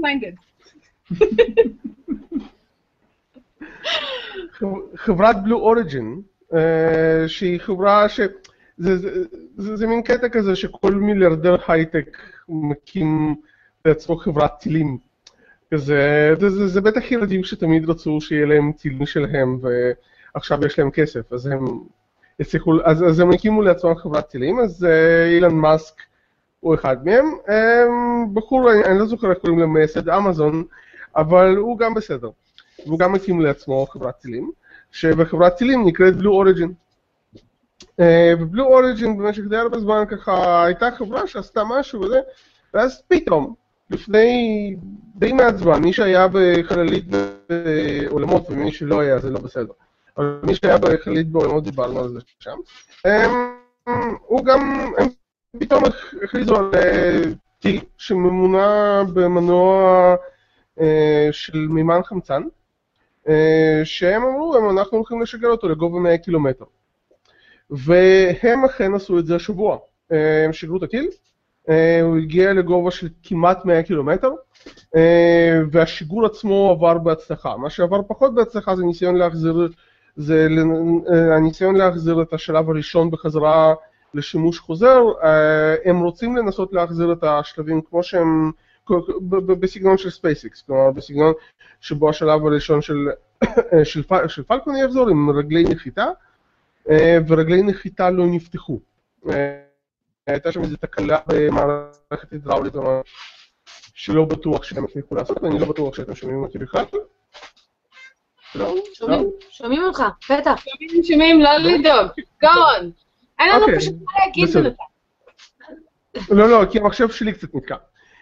חברת בלו אוריג'ין, שהיא חברה ש... זה מין קטע כזה שכל מיליארדר הייטק מקים לעצמו חברת טילים. זה בטח ילדים שתמיד רצו שיהיה להם טילים שלהם ועכשיו יש להם כסף, אז הם הקימו לעצמם חברת טילים, אז אילן מאסק הוא אחד מהם. בחור, אני לא זוכר איך קוראים למייסד אמזון, אבל הוא גם בסדר. והוא גם הקים לעצמו חברת טילים, שבחברת טילים נקראת בלו אוריג'ין. ובלו אוריג'ין במשך די הרבה זמן ככה הייתה חברה שעשתה משהו וזה, ואז פתאום, לפני די מעט זמן, מי שהיה בחללית בעולמות ומי שלא היה זה לא בסדר, אבל מי שהיה בחללית בעולמות דיברנו על זה שם, הוא גם, הם פתאום הכריזו על טיל שממונה במנוע של מימן חמצן, שהם אמרו, אנחנו הולכים לשגר אותו לגובה 100 קילומטר. והם אכן עשו את זה השבוע. הם שגרו את הטיל, הוא הגיע לגובה של כמעט 100 קילומטר, והשיגור עצמו עבר בהצלחה. מה שעבר פחות בהצלחה זה הניסיון להחזיר את השלב הראשון בחזרה לשימוש חוזר. הם רוצים לנסות להחזיר את השלבים כמו שהם, בסגנון של SpaceX, כלומר בסגנון שבו השלב הראשון של פלקון יחזור עם רגלי נחיתה, ורגלי נחיתה לא נפתחו. הייתה שם איזו תקלה במערכת הידראולית שלא בטוח שהם הצליחו לעשות, ואני לא בטוח שאתם שומעים אותי בכלל. שומעים אותך, בטח. שומעים, לא לדאוג, גאון. אין לנו פשוט מה להגיד בנתן. לא, כי המחשב שלי קצת נתקע.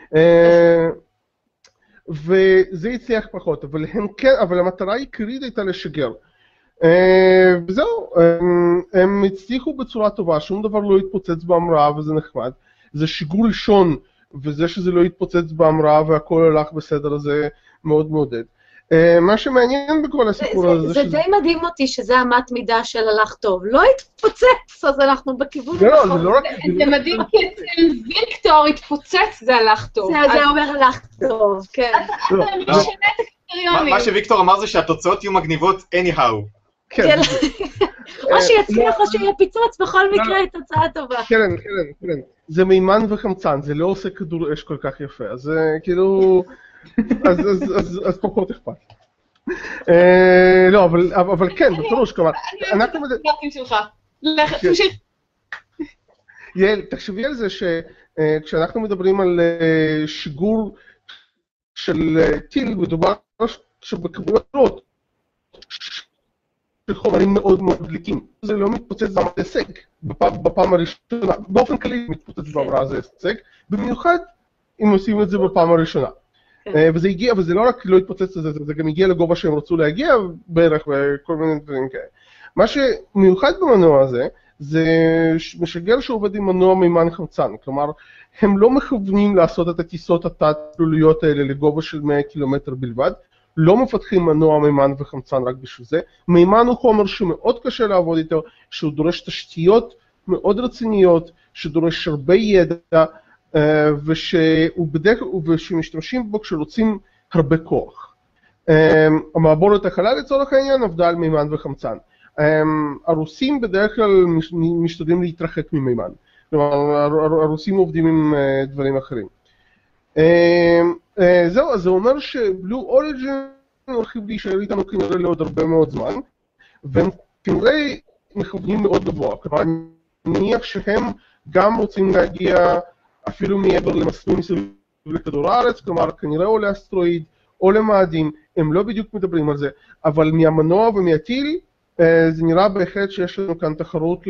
וזה הצליח פחות, אבל המטרה העיקרית הייתה לשגר. וזהו, הם הצליחו בצורה טובה, שום דבר לא התפוצץ בהמראה וזה נחמד. זה שיגור ראשון, וזה שזה לא התפוצץ בהמראה והכל הלך בסדר, זה מאוד מעודד. מה שמעניין בכל הסיפור הזה... זה די מדהים אותי שזה אמת מידה של הלך טוב. לא התפוצץ, אז אנחנו בכיוון נכון. זה מדהים כי אצל ויקטור התפוצץ זה הלך טוב. זה אומר הלך טוב, כן. אתה משנה את הקריטריונים. מה שוויקטור אמר זה שהתוצאות יהיו מגניבות anyhow. כן. או שיצליח או שיהיה פיצוץ, בכל מקרה היא תוצאה טובה. כן. זה מימן וחמצן, זה לא עושה כדור אש כל כך יפה, אז כאילו... אז פחות אכפת. לא, אבל כן, בפירוש, כלומר, אנחנו... תמשיך. יעל, תחשבי על זה שכשאנחנו מדברים על שיגור של טיל, מדובר שבכמויות גדולות של חומרים מאוד מאוד דליקים. זה לא מתפוצץ בהמראה, זה הישג. בפעם הראשונה, באופן כללי מתפוצץ בהמראה זה הישג, במיוחד אם עושים את זה בפעם הראשונה. וזה הגיע, וזה לא רק לא התפוצץ, זה גם הגיע לגובה שהם רצו להגיע בערך וכל מיני דברים כאלה. מה שמיוחד במנוע הזה, זה משגר שעובד עם מנוע מימן חמצן, כלומר, הם לא מכוונים לעשות את הטיסות התת-תלוליות האלה לגובה של 100 קילומטר בלבד, לא מפתחים מנוע מימן וחמצן רק בשביל זה. מימן הוא חומר שמאוד קשה לעבוד איתו, שהוא דורש תשתיות מאוד רציניות, שדורש הרבה ידע, ושמשתמשים בו כשרוצים הרבה כוח. המעבורת החלל לצורך העניין עבדה על מימן וחמצן. הרוסים בדרך כלל משתדלים להתרחק ממימן. כלומר, הרוסים עובדים עם דברים אחרים. זהו, אז זה אומר שבלו אוריג'ין הולכים להישאר איתנו כנראה לעוד הרבה מאוד זמן, והם כנראה מכוונים מאוד גבוה. כלומר, אני מניח שהם גם רוצים להגיע אפילו מעבר למסלול מסביב לכדור הארץ, כלומר כנראה או לאסטרואיד או למאדים, הם לא בדיוק מדברים על זה, אבל מהמנוע ומהטיל זה נראה בהחלט שיש לנו כאן תחרות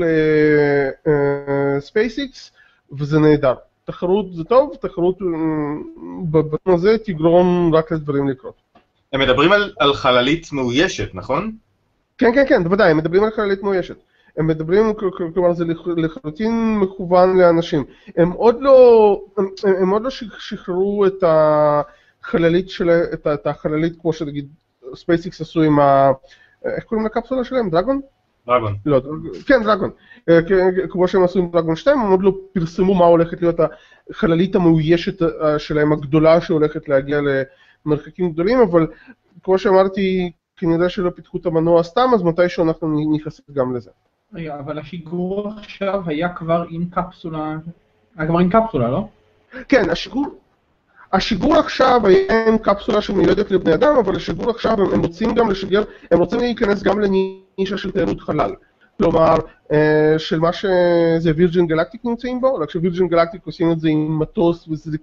ל-SpaceX וזה נהדר. תחרות זה טוב, תחרות בבטן הזה תגרום רק לדברים לקרות. הם מדברים על חללית מאוישת, נכון? כן, בוודאי, הם מדברים על חללית מאוישת. הם מדברים, כלומר זה לחלוטין מכוון לאנשים. הם עוד לא שחררו את החללית כמו שנגיד SpaceX עשו עם איך קוראים לקפסולה שלהם? דרגון? דרגון. לא, כן, דרגון. כמו שהם עשו עם דרגון 2, הם עוד לא פרסמו מה הולכת להיות החללית המאוישת שלהם הגדולה שהולכת להגיע למרחקים גדולים, אבל כמו שאמרתי, כנראה שלא פיתחו את המנוע סתם, אז מתישהו אנחנו נכנסים גם לזה. רגע, אבל השיגור עכשיו היה כבר עם קפסולה, לא? כן, השיגור עכשיו היה עם קפסולה שמיועדת לבני אדם, אבל השיגור עכשיו הם רוצים גם לשגר, הם רוצים להיכנס גם לנישה של תיירות חלל. כלומר, של מה שזה וירג'ין גלקטיק נמצאים בו, רק שווירג'ין גלקטיק עושים את זה עם מטוס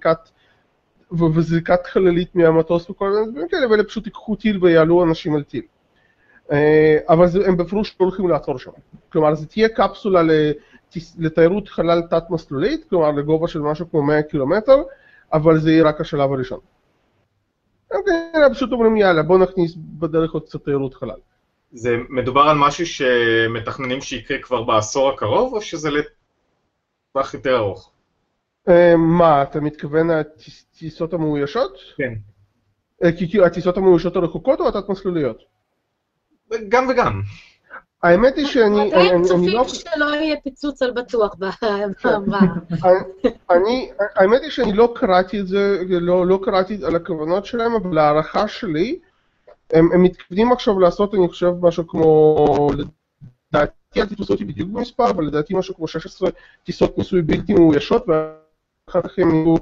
וזריקת חללית מהמטוס וכל מיני דברים כאלה, ואלה פשוט ייקחו טיל ויעלו אנשים על טיל. אבל הם בפירוש לא הולכים לעצור שם. כלומר, זה תהיה קפסולה לתיירות חלל תת-מסלולית, כלומר לגובה של משהו כמו 100 קילומטר, אבל זה יהיה רק השלב הראשון. הם פשוט אומרים, יאללה, בוא נכניס בדרך עוד קצת תיירות חלל. זה מדובר על משהו שמתכננים שיקרה כבר בעשור הקרוב, או שזה לטווח יותר ארוך? מה, אתה מתכוון הטיסות המאוישות? כן. הטיסות המאוישות הרחוקות או התת-מסלוליות? גם וגם. האמת היא שאני... אתם צופים שלא יהיה פיצוץ על בטוח בהמראה. האמת היא שאני לא קראתי את זה, לא קראתי על הכוונות שלהם, אבל להערכה שלי, הם מתכוונים עכשיו לעשות, אני חושב, משהו כמו... לדעתי הטיסות אותי בדיוק במספר, אבל לדעתי משהו כמו 16 טיסות ניסוי בלתי מאוישות, ואחר כך הם יהיו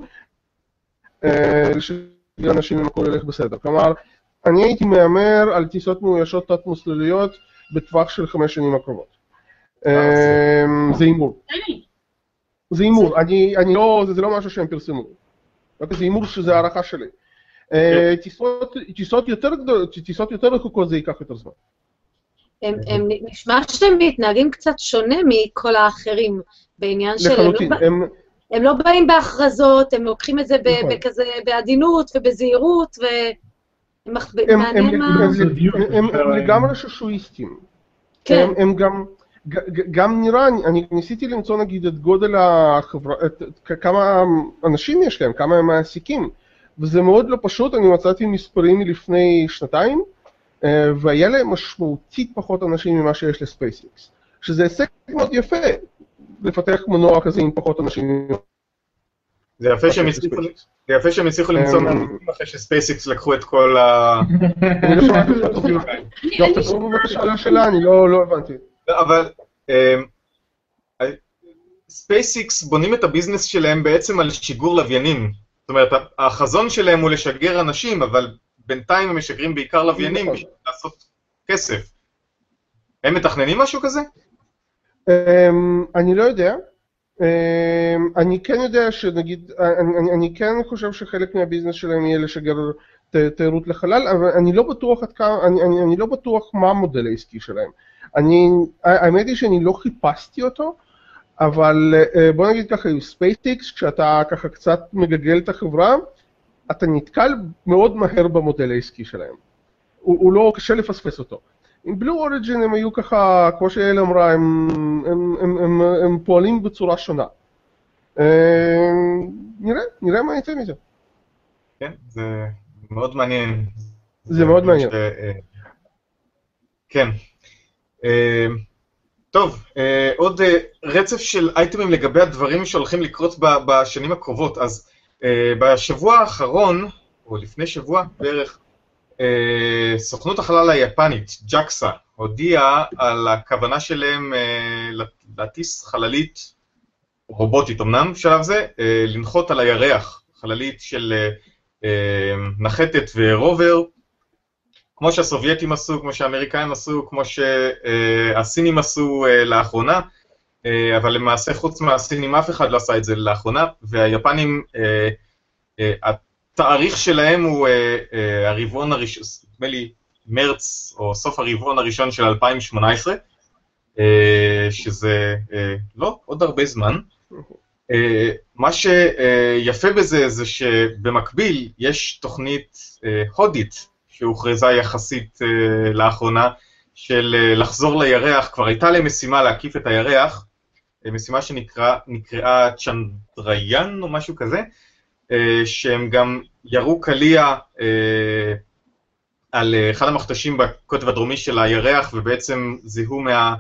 לאנשים אם הכל ילך בסדר. כלומר, אני הייתי מאמר על טיסות מאוישות תת-מסלוליות בטווח של 5 שנים הקרובות. זה אימור. זה אימור, זה לא משהו שהם פרסמו. זה אימור שזה הערכה שלי. טיסות יותר רחוקות זה ייקח יותר זמן. הם נשמע שהם מתנהגים קצת שונה מכל האחרים בעניין של... לחלוטין. הם לא באים בהכרזות, הם לוקחים את זה בכזה בעדינות ובזהירות, הם לגמרי שושואיסטים. כן. הם גם נראה, אני ניסיתי למצוא נגיד את גודל החברה, כמה אנשים יש להם, כמה הם מעסיקים, וזה מאוד לא פשוט, אני מצאתי מספרים מלפני 2 והיה להם משמעותית פחות אנשים ממה שיש לספייסיקס, שזה הישג מאוד יפה, לפתח מנוע כזה עם פחות אנשים. זה יפה שהם הצליחו למצוא אחרי שספייסיקס לקחו את כל ה... אני לא שמעתי את זה. לא, תחזור בבקשה על השאלה, אני לא הבנתי. אבל ספייסיקס בונים את הביזנס שלהם בעצם על שיגור לוויינים. זאת אומרת, החזון שלהם הוא לשגר אנשים, אבל בינתיים הם משגרים בעיקר לוויינים בשביל לעשות כסף. הם מתכננים משהו כזה? אני לא יודע. אני כן יודע שנגיד, אני כן חושב שחלק מהביזנס שלהם יהיה לשגר תיירות לחלל, אבל אני לא בטוח מה המודל העסקי שלהם. האמת היא שאני לא חיפשתי אותו, אבל בוא נגיד ככה, עם ספייסיקס, כשאתה ככה קצת מגגל את החברה, אתה נתקל מאוד מהר במודל העסקי שלהם. הוא לא קשה לפספס אותו. עם בלו אוריג'ין הם היו ככה, כמו שאלה אמרה, הם פועלים בצורה שונה. נראה מה יצא מזה. כן, זה מאוד מעניין. זה מאוד מעניין. כן. טוב, עוד רצף של אייטמים לגבי הדברים שהולכים לקרות בשנים הקרובות. אז בשבוע האחרון, או לפני שבוע בערך, סוכנות החלל היפנית, ג'קסה, הודיעה על הכוונה שלהם להטיס חללית רובוטית, אמנם בשלב זה, לנחות על הירח, חללית של נחתת ורובר, כמו שהסובייטים עשו, כמו שהאמריקאים עשו, כמו שהסינים עשו לאחרונה, אבל למעשה חוץ מהסינים אף אחד לא עשה את זה לאחרונה, והיפנים, התאריך שלהם הוא הרבעון הראשון, נדמה לי מרץ או סוף הרבעון הראשון של 2018, שזה לא עוד הרבה זמן. מה שיפה בזה זה שבמקביל יש תוכנית הודית שהוכרזה יחסית לאחרונה של לחזור לירח, כבר הייתה להם משימה להקיף את הירח, משימה שנקראה צ'נדריאן או משהו כזה, שהם גם ירו קליע על אחד המכתשים בקוטב הדרומי של הירח, ובעצם זיהו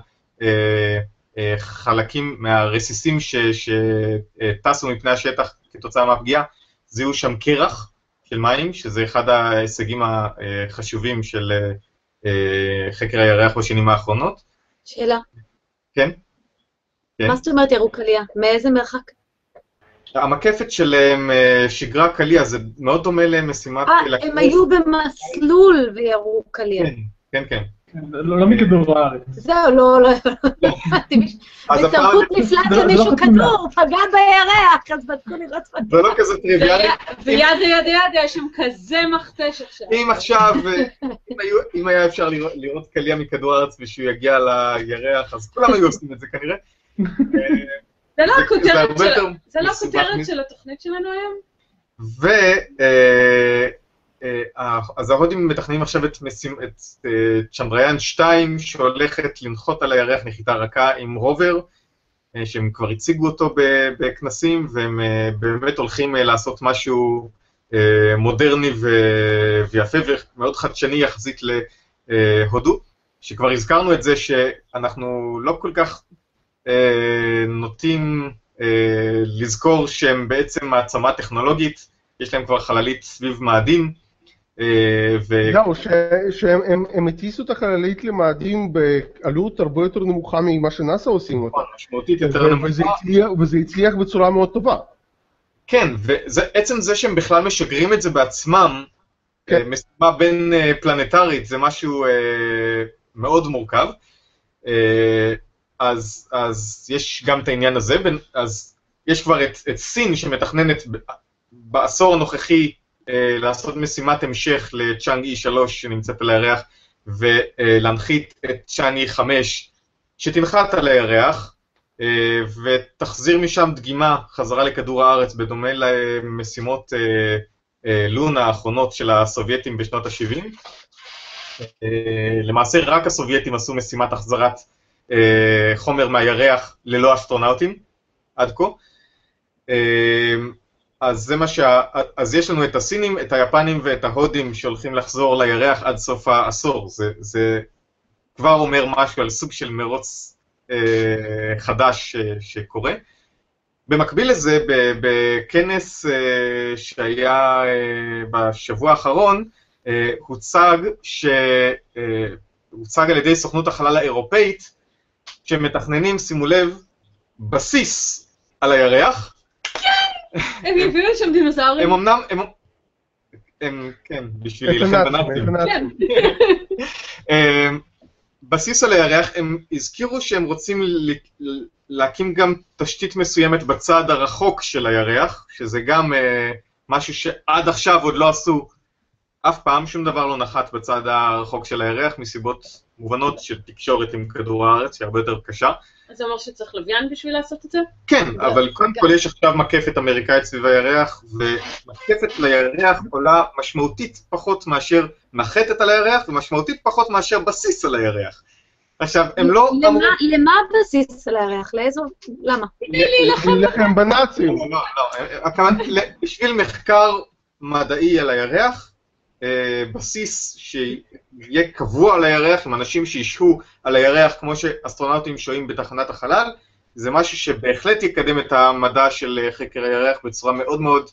חלקים מהרסיסים שטסו מפני השטח כתוצאה מהפגיעה, זיהו שם קרח של מים, שזה אחד ההישגים החשובים של חקר הירח בשנים האחרונות. שאלה. כן? כן. מה זאת אומרת ירוק קליע? מאיזה מרחק? המקפת שלהם שיגרה קליע, זה מאוד דומה למשימת... הם היו במסלול וירוק קליע. כן, כן, כן. לא מכדור הארץ. זהו, לא. בסמכות נפלט למישהו כדור, פגע בירח, אז בדקו לראות פגע. זה לא כזה טריוויאלי. ויד, יש שם כזה מכתש עכשיו. אם עכשיו, אם היה אפשר לראות קליע מכדור הארץ ושהוא יגיע לירח, אז כולם היו עושים את זה כנראה. זה לא הכותרת של התוכנית שלנו היום? אז ההודים מתכננים עכשיו את צ'נדריאן 2, שהולכת לנחות על הירח נחיתה רכה עם רובר, שהם כבר הציגו אותו בכנסים, והם באמת הולכים לעשות משהו מודרני ויפה ומאוד חדשני יחסית להודו, שכבר הזכרנו את זה שאנחנו לא כל כך נוטים לזכור שהם בעצם מעצמה טכנולוגית, יש להם כבר חללית סביב מאדים. זהו, שהם הטיסו את החללית למאדים בעלות הרבה יותר נמוכה ממה שנאס"א עושים אותה. משמעותית יותר נמוכה. וזה הצליח בצורה מאוד טובה. כן, ועצם זה שהם בכלל משגרים את זה בעצמם, משימה בין פלנטרית, זה משהו מאוד מורכב. אז יש גם את העניין הזה, אז יש כבר את סין שמתכננת בעשור הנוכחי לעשות משימת המשך לצ'אנג E3 שנמצאת על הירח, ולהנחית את צ'אנג E5 שתנחת על הירח, ותחזיר משם דגימה חזרה לכדור הארץ, בדומה למשימות לונה האחרונות של הסובייטים בשנות ה-70. למעשה רק הסובייטים עשו משימת החזרת חומר מהירח ללא אסטרונאוטים עד כה. אז יש לנו את הסינים, את היפנים ואת ההודים שהולכים לחזור לירח עד סוף העשור. זה כבר אומר משהו על סוג של מרוץ חדש שקורה. במקביל לזה, בכנס שהיה בשבוע האחרון, הוצג על ידי סוכנות החלל האירופאית, שמתכננים, שימו לב, בסיס על הירח. הם יביאו שם דינוזאורים. הם אמנם, כן, בשביל להילחם בנאצים. בסיס על הירח, הם הזכירו שהם רוצים להקים גם תשתית מסוימת בצד הרחוק של הירח, שזה גם משהו שעד עכשיו עוד לא עשו, אף פעם שום דבר לא נחת בצד הרחוק של הירח, מסיבות מובנות של תקשורת עם כדור הארץ, שהיא הרבה יותר קשה. אז זה אומר שצריך לוויין בשביל לעשות את זה? כן, אבל קודם כל יש עכשיו מקפת אמריקאית סביב הירח, ומקפת לירח עולה משמעותית פחות מאשר נחתת על הירח, ומשמעותית פחות מאשר בסיס על הירח. עכשיו, הם לא... למה בסיס על הירח? לאיזו... למה? להילחם בנאצים. לא, בשביל מחקר מדעי על הירח, בסיס שיהיה קבוע על הירח, עם אנשים שישהו על הירח כמו שאסטרונאוטים שוהים בתחנת החלל, זה משהו שבהחלט יקדם את המדע של חקר הירח בצורה מאוד מאוד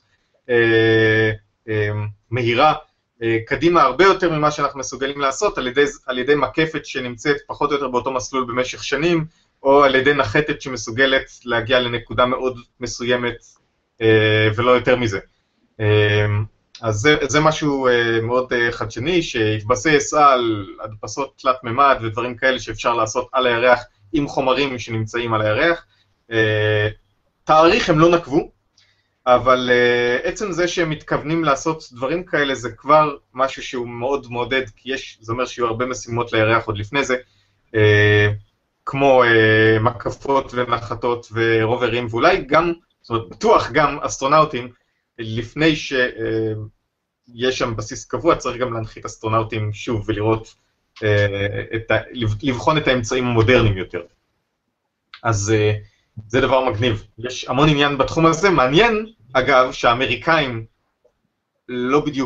מהירה, קדימה הרבה יותר ממה שאנחנו מסוגלים לעשות, על ידי מקפת שנמצאת פחות או יותר באותו מסלול במשך שנים, או על ידי נחתת שמסוגלת להגיע לנקודה מאוד מסוימת, ולא יותר מזה. אז זה משהו מאוד חדשני, שהתבסס על הדפסות תלת ממד ודברים כאלה שאפשר לעשות על הירח עם חומרים שנמצאים על הירח. תאריך הם לא נקבו, אבל עצם זה שהם מתכוונים לעשות דברים כאלה זה כבר משהו שהוא מאוד מעודד, כי זה אומר שיהיו הרבה משימות לירח עוד לפני זה, כמו מקפות ונחתות ורוברים, ואולי גם, זאת אומרת, בטוח גם אסטרונאוטים, לפני שיש שם בסיס קבוע, צריך גם להנחית אסטרונאוטים שוב ולראות, לבחון את האמצעים המודרניים יותר. אז זה דבר מגניב. יש המון עניין בתחום הזה. מעניין, אגב, שהאמריקאים לא בדיוק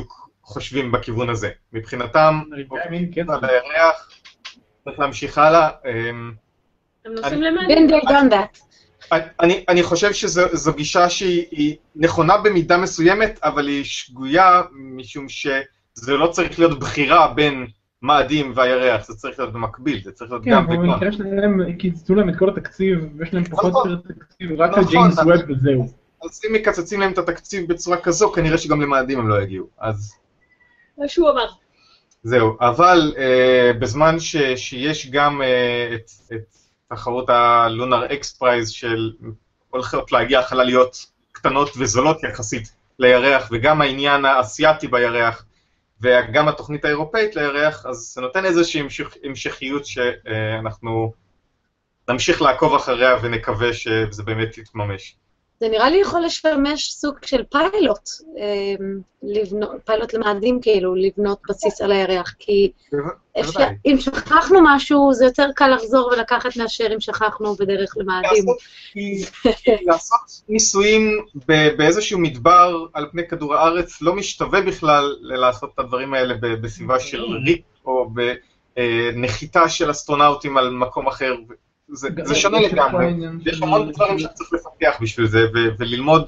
חושבים בכיוון הזה. מבחינתם, האמריקאים כן. על הירח, צריך להמשיך הלאה. הם נוסעים למעלה. been there, done that. אני חושב שזו גישה שהיא נכונה במידה מסוימת, אבל היא שגויה, משום שזה לא צריך להיות בחירה בין מאדים והירח, זה צריך להיות במקביל, זה צריך להיות כן, גם אבל וגם. במקרה שלהם קיצצו להם את כל התקציב, ויש להם פחות נכון. יותר תקציב, רק על נכון, ג'יימס נכון. ווב וזהו. אז אם מקצצים להם את התקציב בצורה כזו, כנראה שגם למאדים הם לא יגיעו. אז מה שהוא אמר. זהו, אבל בזמן שיש גם את תחרות הלונר אקס פרייז של הולכות להגיע חלליות קטנות וזולות יחסית לירח, וגם העניין האסייתי בירח, וגם התוכנית האירופאית לירח, אז זה נותן איזושהי המשכיות שאנחנו נמשיך לעקוב אחריה ונקווה שזה באמת יתממש. זה נראה לי יכול לשמש סוג של פיילוט, פיילוט למאדים כאילו, לבנות בסיס על הירח, כי אם שכחנו משהו, זה יותר קל לחזור ולקחת מאשר אם שכחנו בדרך למאדים. לעשות ניסויים באיזשהו מדבר על פני כדור הארץ לא משתווה בכלל לעשות את הדברים האלה בסביבה של ריק, או בנחיתה של אסטרונאוטים על מקום אחר. זה שונה לגמרי, יש המון דברים שצריך לפתח בשביל זה, וללמוד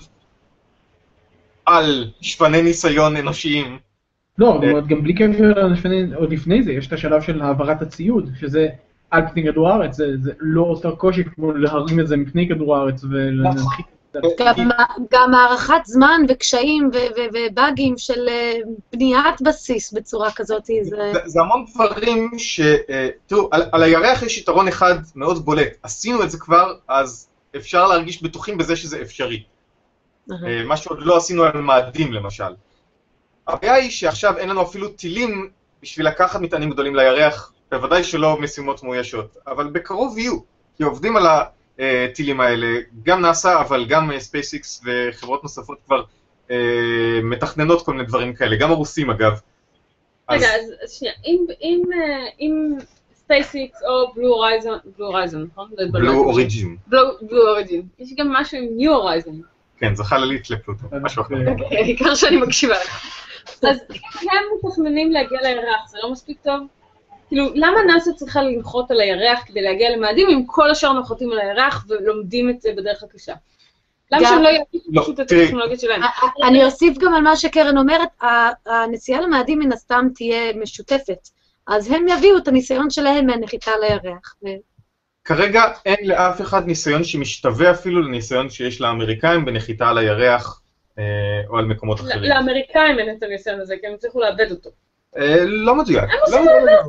על שפני ניסיון אנושיים. לא, גם בלי קשר, עוד לפני זה, יש את השלב של העברת הציוד, שזה על פני כדור הארץ, זה לא אותו קושי כמו להרים את זה מפני כדור הארץ ולהנחית את זה. גם הערכת זמן וקשיים ובאגים של בניית בסיס בצורה כזאת, זה המון דברים תראו, על הירח יש יתרון אחד מאוד בולט, עשינו את זה כבר, אז אפשר להרגיש בטוחים בזה שזה אפשרי. מה שעוד לא עשינו על מאדים למשל. הבעיה היא שעכשיו אין לנו אפילו טילים בשביל לקחת מטענים גדולים לירח, בוודאי שלא משימות מאוישות, אבל בקרוב יהיו, כי עובדים על הטילים האלה, גם נאס"א, אבל גם SpaceX וחברות נוספות כבר מתכננות כל מיני דברים כאלה, גם הרוסים אגב. רגע, אז שנייה, אם SpaceX או Blue Horizon, נכון? Blue Origin. Blue Origin, יש גם משהו עם New Horizon. כן, זה חללית לפלוטו, משהו אחר. העיקר שאני מקשיבה לך. אז אם הם מתכננים להגיע לירח, זה לא מספיק טוב? כאילו, למה נאס"א צריכה לנחות על הירח כדי להגיע למאדים, אם כל השאר נוחתים על הירח ולומדים את זה בדרך הקשה? למה שהם לא יעשו פשוט את הטכנולוגיות שלהם? אני אוסיף גם על מה שקרן אומרת, הנסיעה למאדים מן הסתם תהיה משותפת, אז הם יביאו את הניסיון שלהם מהנחיתה לירח. כרגע אין לאף אחד ניסיון שמשתווה אפילו לניסיון שיש לאמריקאים בנחיתה על הירח או על מקומות אחרים. לאמריקאים אין את הניסיון הזה, כי הם צריכו לאבד אותו. לא מדויק. הם עושים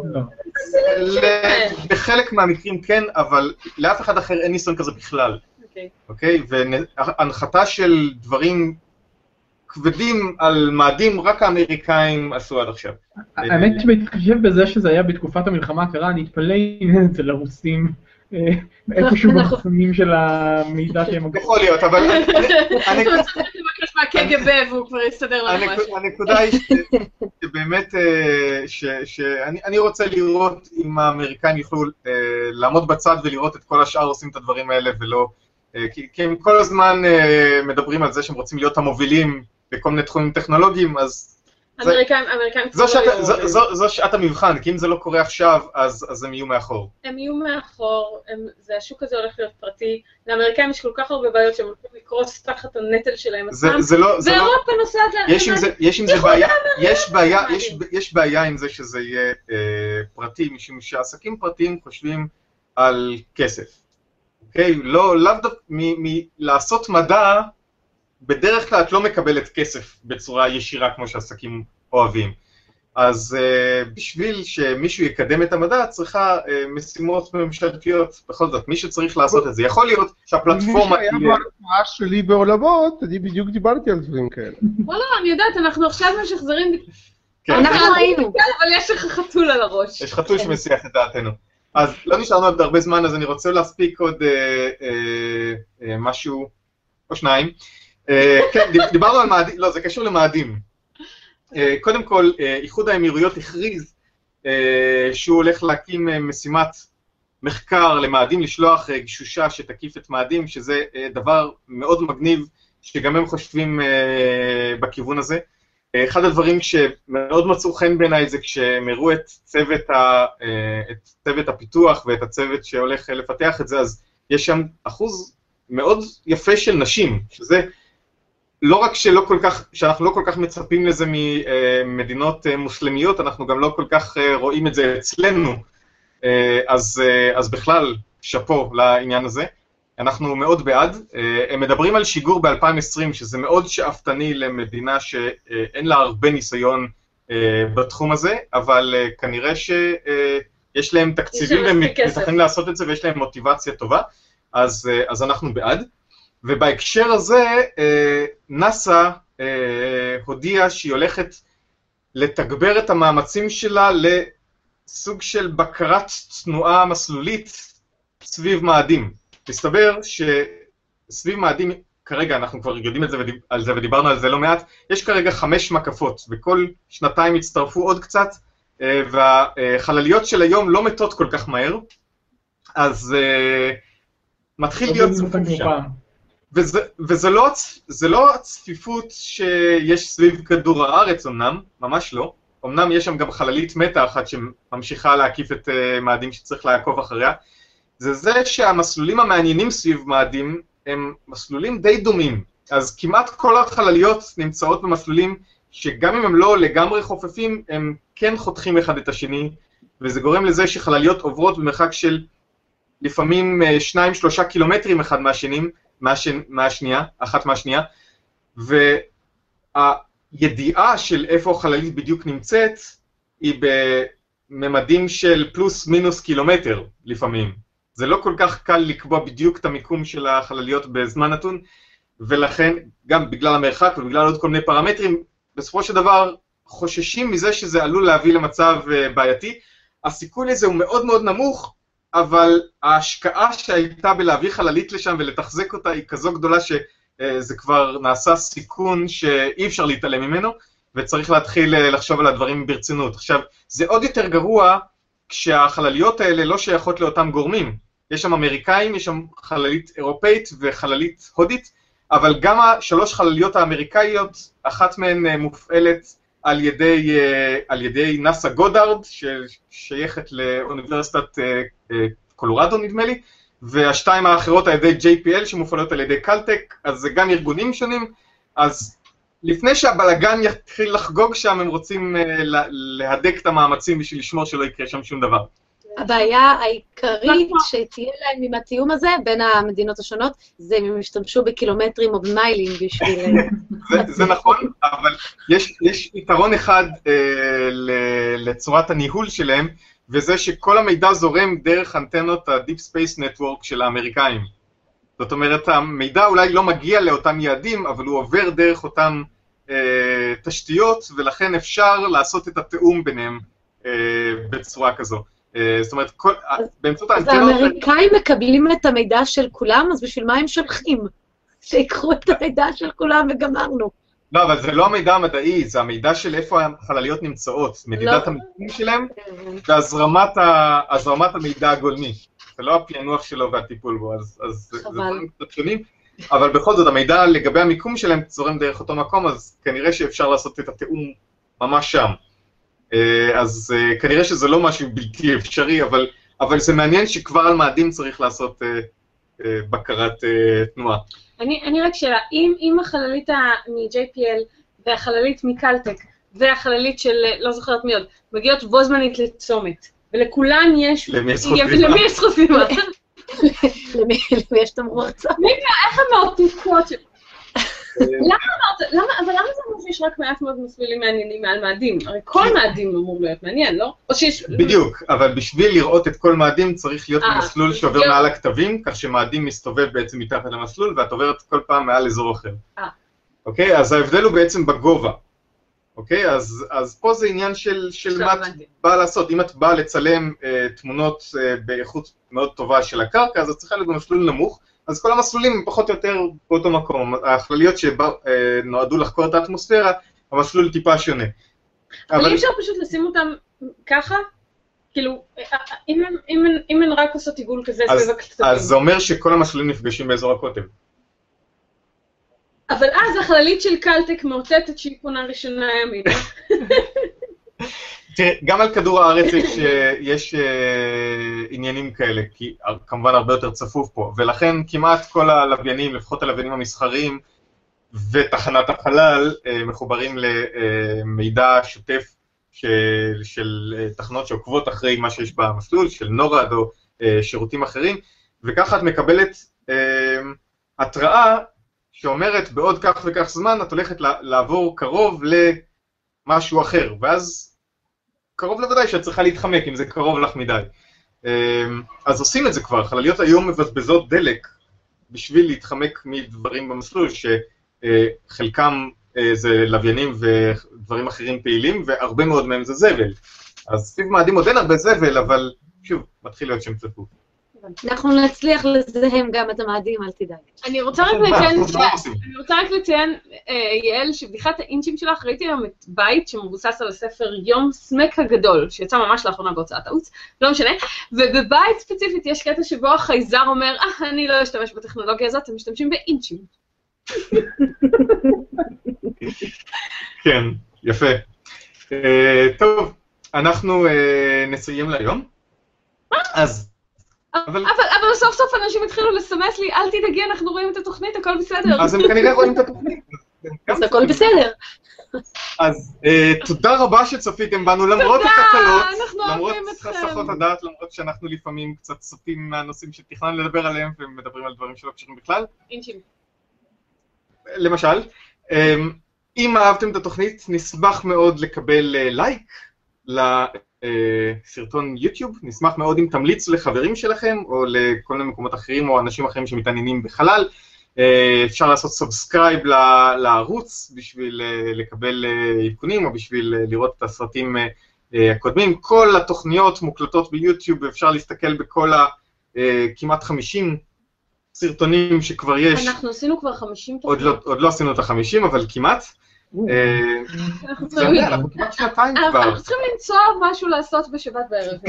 לאבד. בחלק מהמקרים כן, אבל לאף אחד אחר אין ניסיון כזה בכלל. אוקיי? והנחתה של דברים כבדים על מאדים, רק האמריקאים עשו עד עכשיו. האמת שבהתחשב בזה שזה היה בתקופת המלחמה הקרה, אני אתפלא אם אצל הרוסים איפשהו במחסנים של המידע שהם מגעים. יכול להיות, אבל אני צריך לבקש מהקג"ב והוא כבר יסתדר לנו משהו. הנקודה היא שבאמת, שאני רוצה לראות אם האמריקאים יוכלו לעמוד בצד ולראות את כל השאר עושים את הדברים האלה ולא, כי הם כל הזמן מדברים על זה שהם רוצים להיות המובילים בכל מיני תחומים טכנולוגיים, אז זו שעת המבחן, כי אם זה לא קורה עכשיו, אז הם יהיו מאחור. הם יהיו מאחור, השוק הזה הולך להיות פרטי, לאמריקאים יש כל כך הרבה בעיות שהם הולכים לקרוס תחת הנטל שלהם עצמם, ואירופה נוסעת יש בעיה עם זה שזה יהיה פרטי, משום שעסקים פרטיים חושבים על כסף. אוקיי? לאו דווקא מלעשות מדע, בדרך כלל את לא מקבלת כסף בצורה ישירה כמו שעסקים אוהבים. אז בשביל שמישהו יקדם את המדע, צריכה משימות ממשלתיות. בכל זאת, מי שצריך לעשות את זה, יכול להיות שהפלטפורמה... מי שהיה בהרצאה שלי בעולמות, אני בדיוק דיברתי על דברים כאלה. וואלה, אני יודעת, אנחנו עכשיו משחזרים... אנחנו ראינו. אבל יש לך חתול על הראש. יש חתול שמסיח את דעתנו. אז לא נשארנו עוד הרבה זמן, אז אני רוצה להספיק עוד משהו או שניים. כן, דיברנו על מאדים, לא, זה קשור למאדים. קודם כל, איחוד האמירויות הכריז שהוא הולך להקים משימת מחקר למאדים, לשלוח גשושה שתקיף את מאדים, שזה דבר מאוד מגניב, שגם הם חושבים בכיוון הזה. אחד הדברים שמאוד מצאו חן בעיניי זה כשהם הראו את צוות הפיתוח ואת הצוות שהולך לפתח את זה, אז יש שם אחוז מאוד יפה של נשים, שזה לא רק שאנחנו לא כל כך מצפים לזה ממדינות מוסלמיות, אנחנו גם לא כל כך רואים את זה אצלנו, אז בכלל שפו לעניין הזה. אנחנו מאוד בעד. הם מדברים על שיגור ב-2020, שזה מאוד שאפתני למדינה שאין לה הרבה ניסיון בתחום הזה, אבל כנראה שיש להם תקציבים והם מתכננים לעשות את זה, ויש להם מוטיבציה טובה, אז אנחנו בעד. ובהקשר הזה, נאסא הודיעה שהיא הולכת לתגבר את המאמצים שלה לסוג של בקרת תנועה מסלולית סביב מאדים. מסתבר שסביב מאדים, כרגע אנחנו כבר יודעים על זה ודיברנו על זה לא מעט, יש כרגע 5 מקפות, וכל שנתיים הצטרפו עוד קצת, והחלליות של היום לא מתות כל כך מהר, אז מתחיל להיות צפוף שם. וזה לא הצפיפות שיש סביב כדור הארץ אמנם, ממש לא, אמנם יש שם גם חללית מטה אחת שממשיכה להקיף את מאדים שצריך לעקוב אחריה, זה שהמסלולים המעניינים סביב מאדים הם מסלולים די דומים, אז כמעט כל החלליות נמצאות במסלולים שגם אם הם לא לגמרי חופפים, הם כן חותכים אחד את השני, וזה גורם לזה שחלליות עוברות במרחק של לפעמים 2-3 קילומטרים אחד אחת מהשנייה, והידיעה של איפה החללית בדיוק נמצאת, היא בממדים של פלוס מינוס קילומטר לפעמים. זה לא כל כך קל לקבוע בדיוק את המיקום של החלליות בזמן נתון, ולכן גם בגלל המרחק ובגלל עוד כל מיני פרמטרים, בסופו של דבר חוששים מזה שזה עלול להביא למצב בעייתי. הסיכוי לזה הוא מאוד מאוד נמוך, אבל ההשקעה שהייתה בלהביא חללית לשם ולתחזק אותה היא כזו גדולה שזה כבר נעשה סיכון שאי אפשר להתעלם ממנו, וצריך להתחיל לחשוב על הדברים ברצינות. עכשיו, זה עוד יותר גרוע כשהחלליות האלה לא שייכות לאותם גורמים. יש שם אמריקאים, יש שם חללית אירופאית וחללית הודית, אבל גם 3 חלליות האמריקאיות, אחת מהן מופעלת על ידי נאסא גודארד, ששייכת לאוניברסיטת קולורדו נדמה לי, והשתיים האחרות על ידי JPL שמופעלות על ידי קלטק, אז זה גם ארגונים שונים, אז לפני שהבלגן יתחיל לחגוג שם, הם רוצים להדק את המאמצים בשביל לשמור שלא יקרה שם שום דבר. הבעיה העיקרית שתהיה להם עם התיאום הזה, בין המדינות השונות, זה אם הם ישתמשו בקילומטרים או במיילים בשביל... זה נכון, אבל יש יתרון אחד לצורת הניהול שלהם, וזה שכל המידע זורם דרך אנטנות ה-Deep Space Network של האמריקאים. זאת אומרת, המידע אולי לא מגיע לאותם יעדים, אבל הוא עובר דרך אותם תשתיות, ולכן אפשר לעשות את התיאום ביניהם בצורה כזו. זאת אומרת, באמצעות האנטנות... אז האמריקאים מקבלים את המידע של כולם, אז בשביל מה הם שולחים? שיקחו את המידע של כולם וגמרנו. לא, אבל זה לא המידע המדעי, זה המידע של איפה החלליות נמצאות, מדידת המיקום שלהם, והזרמת המידע הגולמי. זה לא הפענוח שלו והטיפול בו, אז זה דברים קצת שונים, אבל בכל זאת, המידע לגבי המיקום שלהם זורם דרך אותו מקום, אז כנראה שאפשר לעשות את התיאום ממש שם. אז כנראה שזה לא משהו בלתי אפשרי, אבל זה מעניין שכבר על מאדים צריך לעשות בקרת תנועה. אני רק שאלה, אם החללית מ-JPL והחללית מקלטק והחללית של לא זוכרת מי עוד, מגיעות בו זמנית לצומת, ולכולן יש... למי יש זכות למי יש זכות בימה? למי יש תמרור צומת? איך המעתיקות? אבל למה זה אומר שיש רק מעט מאוד מסלולים מעניינים מעל מאדים? הרי כל מאדים אמור להיות מעניין, לא? בדיוק, אבל בשביל לראות את כל מאדים צריך להיות מסלול שעובר מעל הכתבים, כך שמאדים מסתובב בעצם מתחת למסלול, ואת עוברת כל פעם מעל אזור אחר. אוקיי? אז ההבדל הוא בעצם בגובה. אוקיי? אז פה זה עניין של מה את באה לעשות. אם את באה לצלם תמונות באיכות מאוד טובה של הקרקע, אז את צריכה להיות במסלול נמוך, אז כל המסלולים הם פחות או יותר באותו מקום. החלליות שנועדו לחקור את האטמוספירה, המסלול טיפה שונה. אבל אי אפשר פשוט לשים אותם ככה? כאילו, אם הן רק עושות עיגול כזה סביב הכתבים. אז זה אומר שכל המסלולים נפגשים באזור הקוטב. אבל אז החללית של קלטק מאותתת שהיא פונה ראשונה ימינה. תראה, גם על כדור הארץ יש עניינים כאלה, כי כמובן הרבה יותר צפוף פה, ולכן כמעט כל הלוויינים, לפחות הלוויינים המסחריים, ותחנת החלל מחוברים למידע שוטף של תחנות שעוקבות אחרי מה שיש במסלול, של נורד או שירותים אחרים, וככה את מקבלת התראה שאומרת בעוד כך וכך זמן את הולכת לעבור קרוב למשהו אחר, ואז קרוב לוודאי שאת צריכה להתחמק אם זה קרוב לך מדי. אז עושים את זה כבר, חלליות היום מבזבזות דלק בשביל להתחמק מדברים במסלול, שחלקם זה לוויינים ודברים אחרים פעילים, והרבה מאוד מהם זה זבל. אז סביב מאדים עוד אין הרבה זבל, אבל שוב, מתחיל להיות שם צפוף. אנחנו נצליח לזהם גם את המאדים, אל תדאג. אני רוצה רק לציין, יעל, שבדיחת האינצ'ים שלך, ראיתי היום את בית שמבוסס על הספר יום סמק הגדול, שיצא ממש לאחרונה בהוצאת העוץ, לא משנה, ובבית ספציפית יש קטע שבו החייזר אומר, אני לא אשתמש בטכנולוגיה הזאת, הם משתמשים באינצ'ים. כן, יפה. טוב, אנחנו נסיים להיום. אבל סוף סוף אנשים התחילו לסמס לי, אל תדאגי, אנחנו רואים את התוכנית, הכל בסדר. אז הם כנראה רואים את התוכנית. אז הכל בסדר. אז תודה רבה שצפיתם בנו, למרות התקלות, למרות אוהבים אתכם. חסכות הדעת, למרות שאנחנו לפעמים קצת סוטים מהנושאים שתכננו לדבר עליהם, ומדברים על דברים שלא קשורים בכלל. אינצ'ים. למשל, אם אהבתם את התוכנית, נשמח מאוד לקבל לייק לסרטון יוטיוב, נשמח מאוד אם תמליצו לחברים שלכם, או לכל מיני מקומות אחרים, או אנשים אחרים שמתעניינים בחלל. אפשר לעשות סאבסקרייב לערוץ, בשביל לקבל עדכונים, או בשביל לראות את הסרטים הקודמים. כל התוכניות מוקלטות ביוטיוב, אפשר להסתכל בכל כמעט 50 סרטונים שכבר יש. אנחנו עשינו כבר 50 תוכניות. עוד לא עשינו את ה-50, אבל כמעט. אנחנו כמעט שנתיים כבר. אנחנו צריכים למצוא משהו לעשות בשבת בערב.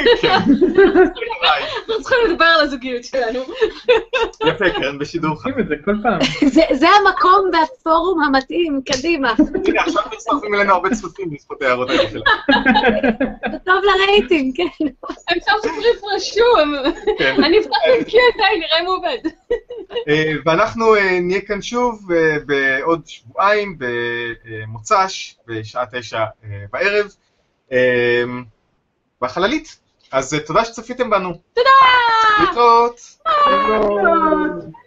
אנחנו צריכים לדבר על הזוגיות שלנו. יפה, קרן, בשידור חי. עושים את זה כל פעם. זה המקום והפורום המתאים, קדימה. הנה, עכשיו מצטרפים אלינו הרבה צפופים בזכות ההערות האלה שלנו. זה טוב לרייטינג, כן. הם שם שפריף רשום. אני אפתח לבקיא אותי, נראה אם הוא עובד. ואנחנו נהיה כאן שוב בעוד שבועיים, במוצ"ש, בשעה 9 בערב, בחללית. אז תודה שצפיתם בנו. תודה! להתראות. לא.